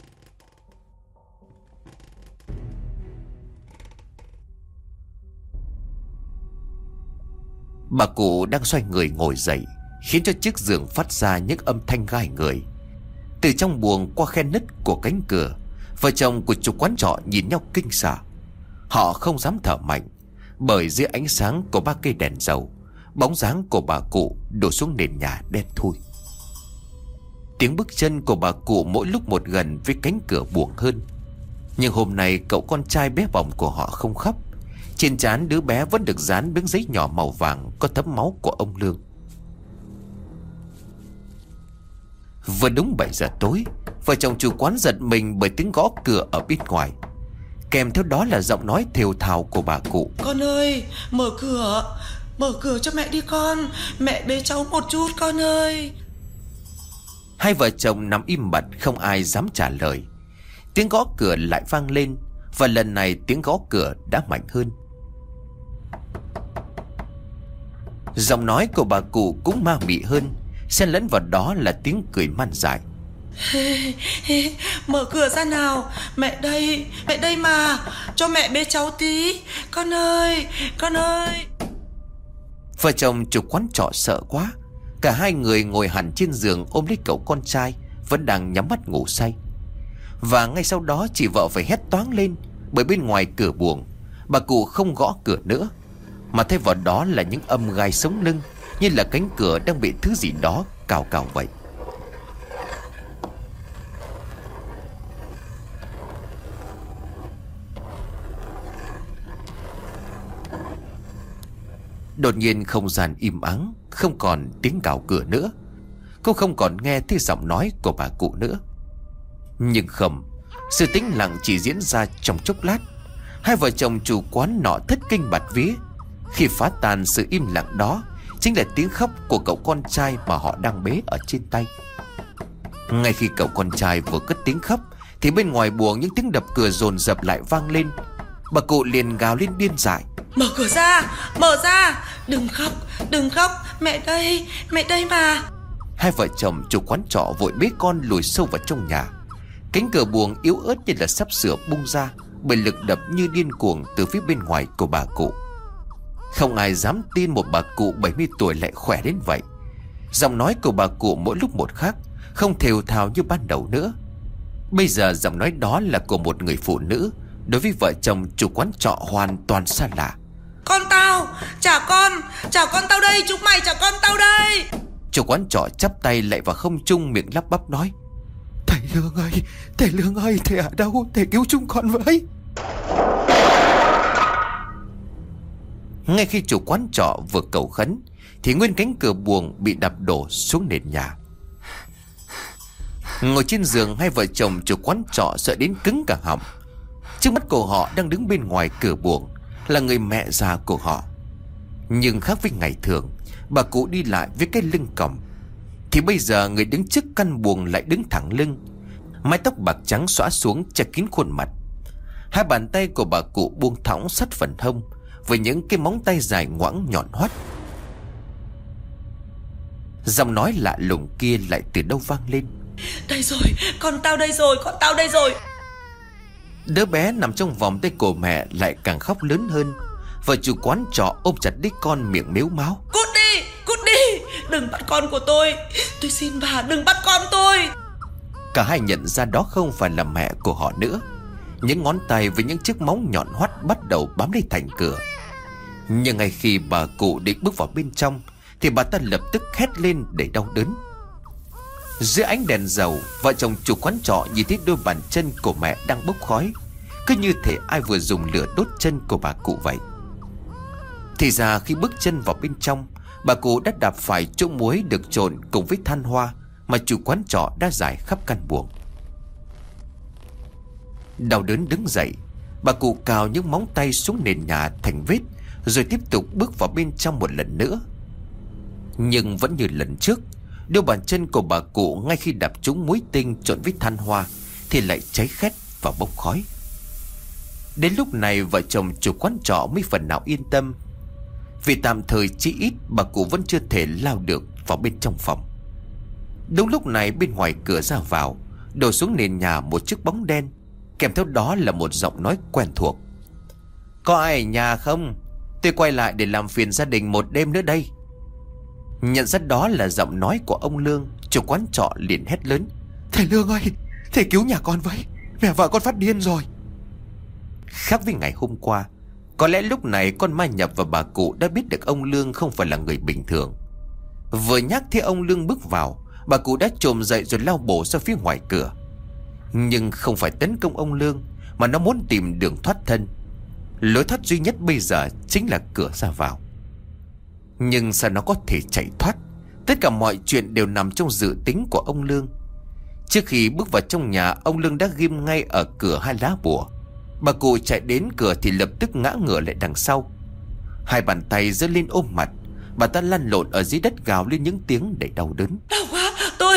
Bà cụ đang xoay người ngồi dậy, khiến cho chiếc giường phát ra những âm thanh gai người. Từ trong buồng qua khe nứt của cánh cửa, vợ chồng của chủ quán trọ nhìn nhau kinh sợ. Họ không dám thở mạnh, bởi dưới ánh sáng của 3 cây đèn dầu, bóng dáng của bà cụ đổ xuống nền nhà đen thui. Tiếng bước chân của bà cụ mỗi lúc một gần với cánh cửa buồng hơn. Nhưng hôm nay cậu con trai bé bỏng của họ không khóc. Trên trán đứa bé vẫn được dán miếng giấy nhỏ màu vàng có thấm máu của ông Lương. Vừa đúng 7 giờ tối, vợ chồng chủ quán giật mình bởi tiếng gõ cửa ở bên ngoài, kèm theo đó là giọng nói thều thào của bà cụ. Con ơi, mở cửa cho mẹ đi con. Mẹ bế cháu một chút con ơi. Hai vợ chồng nằm im bặt, không ai dám trả lời. Tiếng gõ cửa lại vang lên, và lần này tiếng gõ cửa đã mạnh hơn. Giọng nói của bà cụ cũng ma mị hơn, xen lẫn vào đó là tiếng cười man dại. Mở cửa ra nào. Mẹ đây mà. Cho mẹ bế cháu tí. Con ơi. Vợ chồng chủ quán trọ sợ quá. Cả hai người ngồi hẳn trên giường ôm lấy cậu con trai vẫn đang nhắm mắt ngủ say. Và ngay sau đó chị vợ phải hét toáng lên, bởi bên ngoài cửa buồng, bà cụ không gõ cửa nữa, mà thay vào đó là những âm gai sống lưng, như là cánh cửa đang bị thứ gì đó cào cào vậy. Đột nhiên không gian im ắng, không còn tiếng cào cửa nữa. Cô không còn nghe thấy giọng nói của bà cụ nữa. Nhưng không, sự tĩnh lặng chỉ diễn ra trong chốc lát. Hai vợ chồng chủ quán nọ thất kinh bạt vía. Khi phá tan sự im lặng đó chính là tiếng khóc của cậu con trai mà họ đang bế ở trên tay. Ngay khi cậu con trai vừa cất tiếng khóc thì bên ngoài buồng những tiếng đập cửa dồn dập lại vang lên. Bà cụ liền gào lên điên dại: Mở cửa ra, mở ra, đừng khóc, mẹ đây mà. Hai vợ chồng chủ quán trọ vội bế con lùi sâu vào trong nhà. Cánh cửa buồng yếu ớt như là sắp sửa bung ra bởi lực đập như điên cuồng từ phía bên ngoài của bà cụ. Không ai dám tin một bà cụ 70 tuổi lại khỏe đến vậy. Giọng nói của bà cụ mỗi lúc một khác, không thều thào như ban đầu nữa. Bây giờ giọng nói đó là của một người phụ nữ, đối với vợ chồng chủ quán trọ hoàn toàn xa lạ. Con tao, trả con tao đây, chúng mày trả con tao đây. Chủ quán trọ chắp tay lại vào không trung, miệng lắp bắp nói: Thầy Lương ơi, thầy ở đâu? Thầy cứu chúng con với. Ngay khi chủ quán trọ vừa cầu khấn thì nguyên cánh cửa buồng bị đập đổ xuống nền nhà. Ngồi trên giường, hai vợ chồng chủ quán trọ sợ đến cứng cả họng. Trước mắt của họ đang đứng bên ngoài cửa buồng là người mẹ già của họ. Nhưng khác với ngày thường, bà cụ đi lại với cái lưng còng, thì bây giờ người đứng trước căn buồng lại đứng thẳng lưng. Mái tóc bạc trắng xõa xuống che kín khuôn mặt. Hai bàn tay của bà cụ buông thõng sát phần hông với những cái móng tay dài ngoãng nhọn hoắt. Giọng nói lạ lùng kia lại từ đâu vang lên: Đây rồi, con tao đây rồi. Đứa bé nằm trong vòng tay của mẹ lại càng khóc lớn hơn. Vợ chủ quán trọ ôm chặt đích con, miệng mếu máo: Cút đi, đừng bắt con của tôi xin bà, đừng bắt con tôi. Cả hai nhận ra đó không phải là mẹ của họ nữa. Những ngón tay với những chiếc móng nhọn hoắt bắt đầu bám lấy thành cửa. Nhưng ngay khi bà cụ định bước vào bên trong thì bà ta lập tức hét lên để đau đớn. Dưới ánh đèn dầu, vợ chồng chủ quán trọ nhìn thấy đôi bàn chân của mẹ đang bốc khói, cứ như thể ai vừa dùng lửa đốt chân của bà cụ vậy. Thì ra khi bước chân vào bên trong, bà cụ đã đạp phải chỗ muối được trộn cùng với than hoa mà chủ quán trọ đã rải khắp căn buồng. Đau đớn đứng dậy, bà cụ cào những móng tay xuống nền nhà thành vết, rồi tiếp tục bước vào bên trong một lần nữa. Nhưng vẫn như lần trước, đôi bàn chân của bà cụ ngay khi đạp trúng muối tinh trộn với than hoa thì lại cháy khét và bốc khói. Đến lúc này vợ chồng chủ quán trọ mới phần nào yên tâm, vì tạm thời chỉ ít bà cụ vẫn chưa thể lao được vào bên trong phòng. Đúng lúc này bên ngoài cửa ra vào đổ xuống nền nhà một chiếc bóng đen, kèm theo đó là một giọng nói quen thuộc: Có ai ở nhà không? Tôi quay lại để làm phiền gia đình một đêm nữa đây. Nhận ra đó là giọng nói của ông Lương, chủ quán trọ liền hét lớn: Thầy Lương ơi, thầy cứu nhà con với, mẹ vợ con phát điên rồi. Khác với ngày hôm qua, có lẽ lúc này con ma nhập và bà cụ đã biết được ông Lương không phải là người bình thường. Vừa nhắc thấy ông Lương bước vào, bà cụ đã chồm dậy rồi lao bổ ra phía ngoài cửa. Nhưng không phải tấn công ông Lương, mà nó muốn tìm đường thoát thân. Lối thoát duy nhất bây giờ chính là cửa ra vào. Nhưng sao nó có thể chạy thoát? Tất cả mọi chuyện đều nằm trong dự tính của ông Lương. Trước khi bước vào trong nhà, ông Lương đã ghim ngay ở cửa hai lá bùa. Bà cụ chạy đến cửa thì lập tức ngã ngửa lại đằng sau. Hai bàn tay giơ lên ôm mặt, bà ta lăn lộn ở dưới đất gào lên những tiếng đầy đau đớn. Đau quá,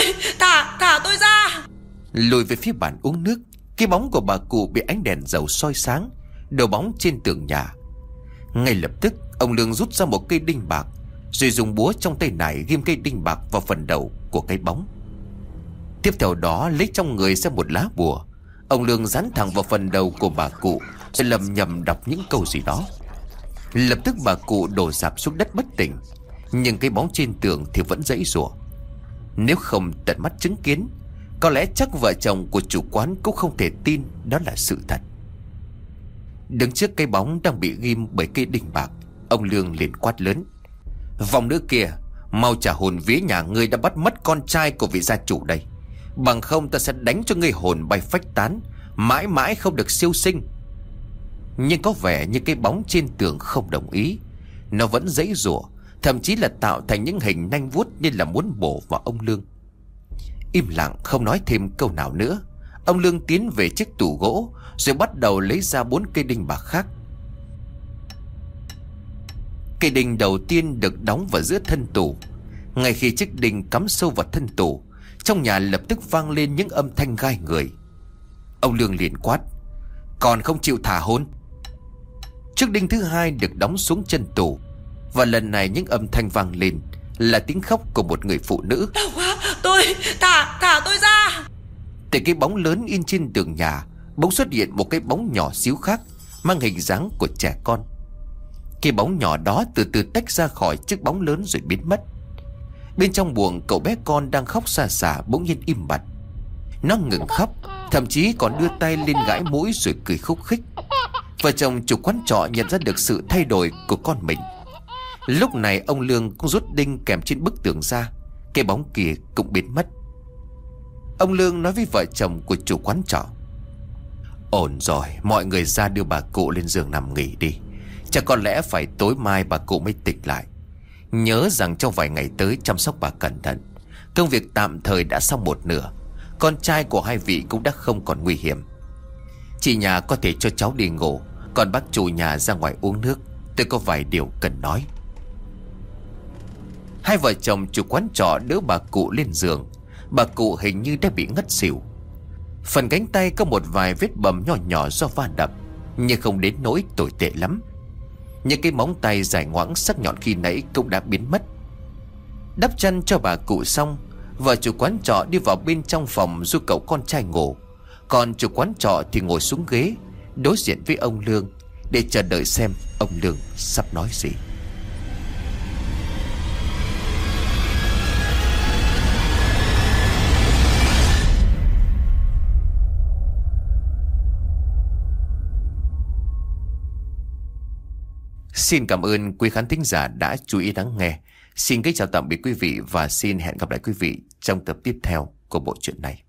thả tôi ra. Lùi về phía bàn uống nước, cái bóng của bà cụ bị ánh đèn dầu soi sáng, đầu bóng trên tường nhà. Ngay lập tức ông Lương rút ra một cây đinh bạc, rồi dùng búa trong tay nải ghim cây đinh bạc vào phần đầu của cái bóng. Tiếp theo đó lấy trong người ra một lá bùa, ông Lương dán thẳng vào phần đầu của bà cụ, rồi lầm nhầm đọc những câu gì đó. Lập tức bà cụ đổ rạp xuống đất bất tỉnh, nhưng cái bóng trên tường thì vẫn giãy giụa. Nếu không tận mắt chứng kiến, có lẽ chắc vợ chồng của chủ quán cũng không thể tin đó là sự thật. Đứng trước cái bóng đang bị ghim bởi cây đinh bạc, ông Lương liền quát lớn: Vòng nữ kia, mau trả hồn vía nhà ngươi đã bắt mất con trai của vị gia chủ đây. Bằng không ta sẽ đánh cho ngươi hồn bay phách tán, mãi mãi không được siêu sinh. Nhưng có vẻ như cái bóng trên tường không đồng ý. Nó vẫn giãy giụa, thậm chí là tạo thành những hình nanh vuốt như là muốn bổ vào ông Lương. Im lặng không nói thêm câu nào nữa, ông Lương tiến về chiếc tủ gỗ, rồi bắt đầu lấy ra 4 cây đinh bạc khác. Cây đinh đầu tiên được đóng vào giữa thân tủ. Ngay khi chiếc đinh cắm sâu vào thân tủ, trong nhà lập tức vang lên những âm thanh gai người. Ông Lương liền quát: "Còn không chịu thả hồn!" Chiếc đinh thứ hai được đóng xuống chân tủ, và lần này những âm thanh vang lên là tiếng khóc của một người phụ nữ. Đau quá, tôi thả tôi ra. Từ cái bóng lớn in trên tường nhà, bỗng xuất hiện một cái bóng nhỏ xíu khác, mang hình dáng của trẻ con. Cái bóng nhỏ đó từ từ tách ra khỏi chiếc bóng lớn rồi biến mất. Bên trong buồng, cậu bé con đang khóc xa xả bỗng nhiên im bặt. Nó ngừng khóc, thậm chí còn đưa tay lên gãi mũi rồi cười khúc khích. Vợ chồng chủ quán trọ nhận ra được sự thay đổi của con mình. Lúc này ông Lương cũng rút đinh kèm trên bức tường ra, cái bóng kia cũng biến mất. Ông Lương nói với vợ chồng của chủ quán trọ: "Ổn rồi, mọi người ra đưa bà cụ lên giường nằm nghỉ đi. Chắc có lẽ phải tối mai bà cụ mới tỉnh lại. Nhớ rằng trong vài ngày tới chăm sóc bà cẩn thận. Công việc tạm thời đã xong một nửa, con trai của hai vị cũng đã không còn nguy hiểm. Chị nhà có thể cho cháu đi ngủ, còn bác chủ nhà ra ngoài uống nước. Tôi có vài điều cần nói." Hai vợ chồng chủ quán trọ đỡ bà cụ lên giường. Bà cụ hình như đã bị ngất xỉu. Phần cánh tay có một vài vết bầm nhỏ nhỏ do va đập, nhưng không đến nỗi tồi tệ lắm. Những cái móng tay dài ngoãng sắc nhọn khi nãy cũng đã biến mất. Đắp chăn cho bà cụ xong, vợ chủ quán trọ đi vào bên trong phòng giúp cậu con trai ngủ. Còn chủ quán trọ thì ngồi xuống ghế đối diện với ông Lương để chờ đợi xem ông Lương sắp nói gì. Xin cảm ơn quý khán thính giả đã chú ý lắng nghe. Xin kính chào tạm biệt quý vị và xin hẹn gặp lại quý vị trong tập tiếp theo của bộ truyện này.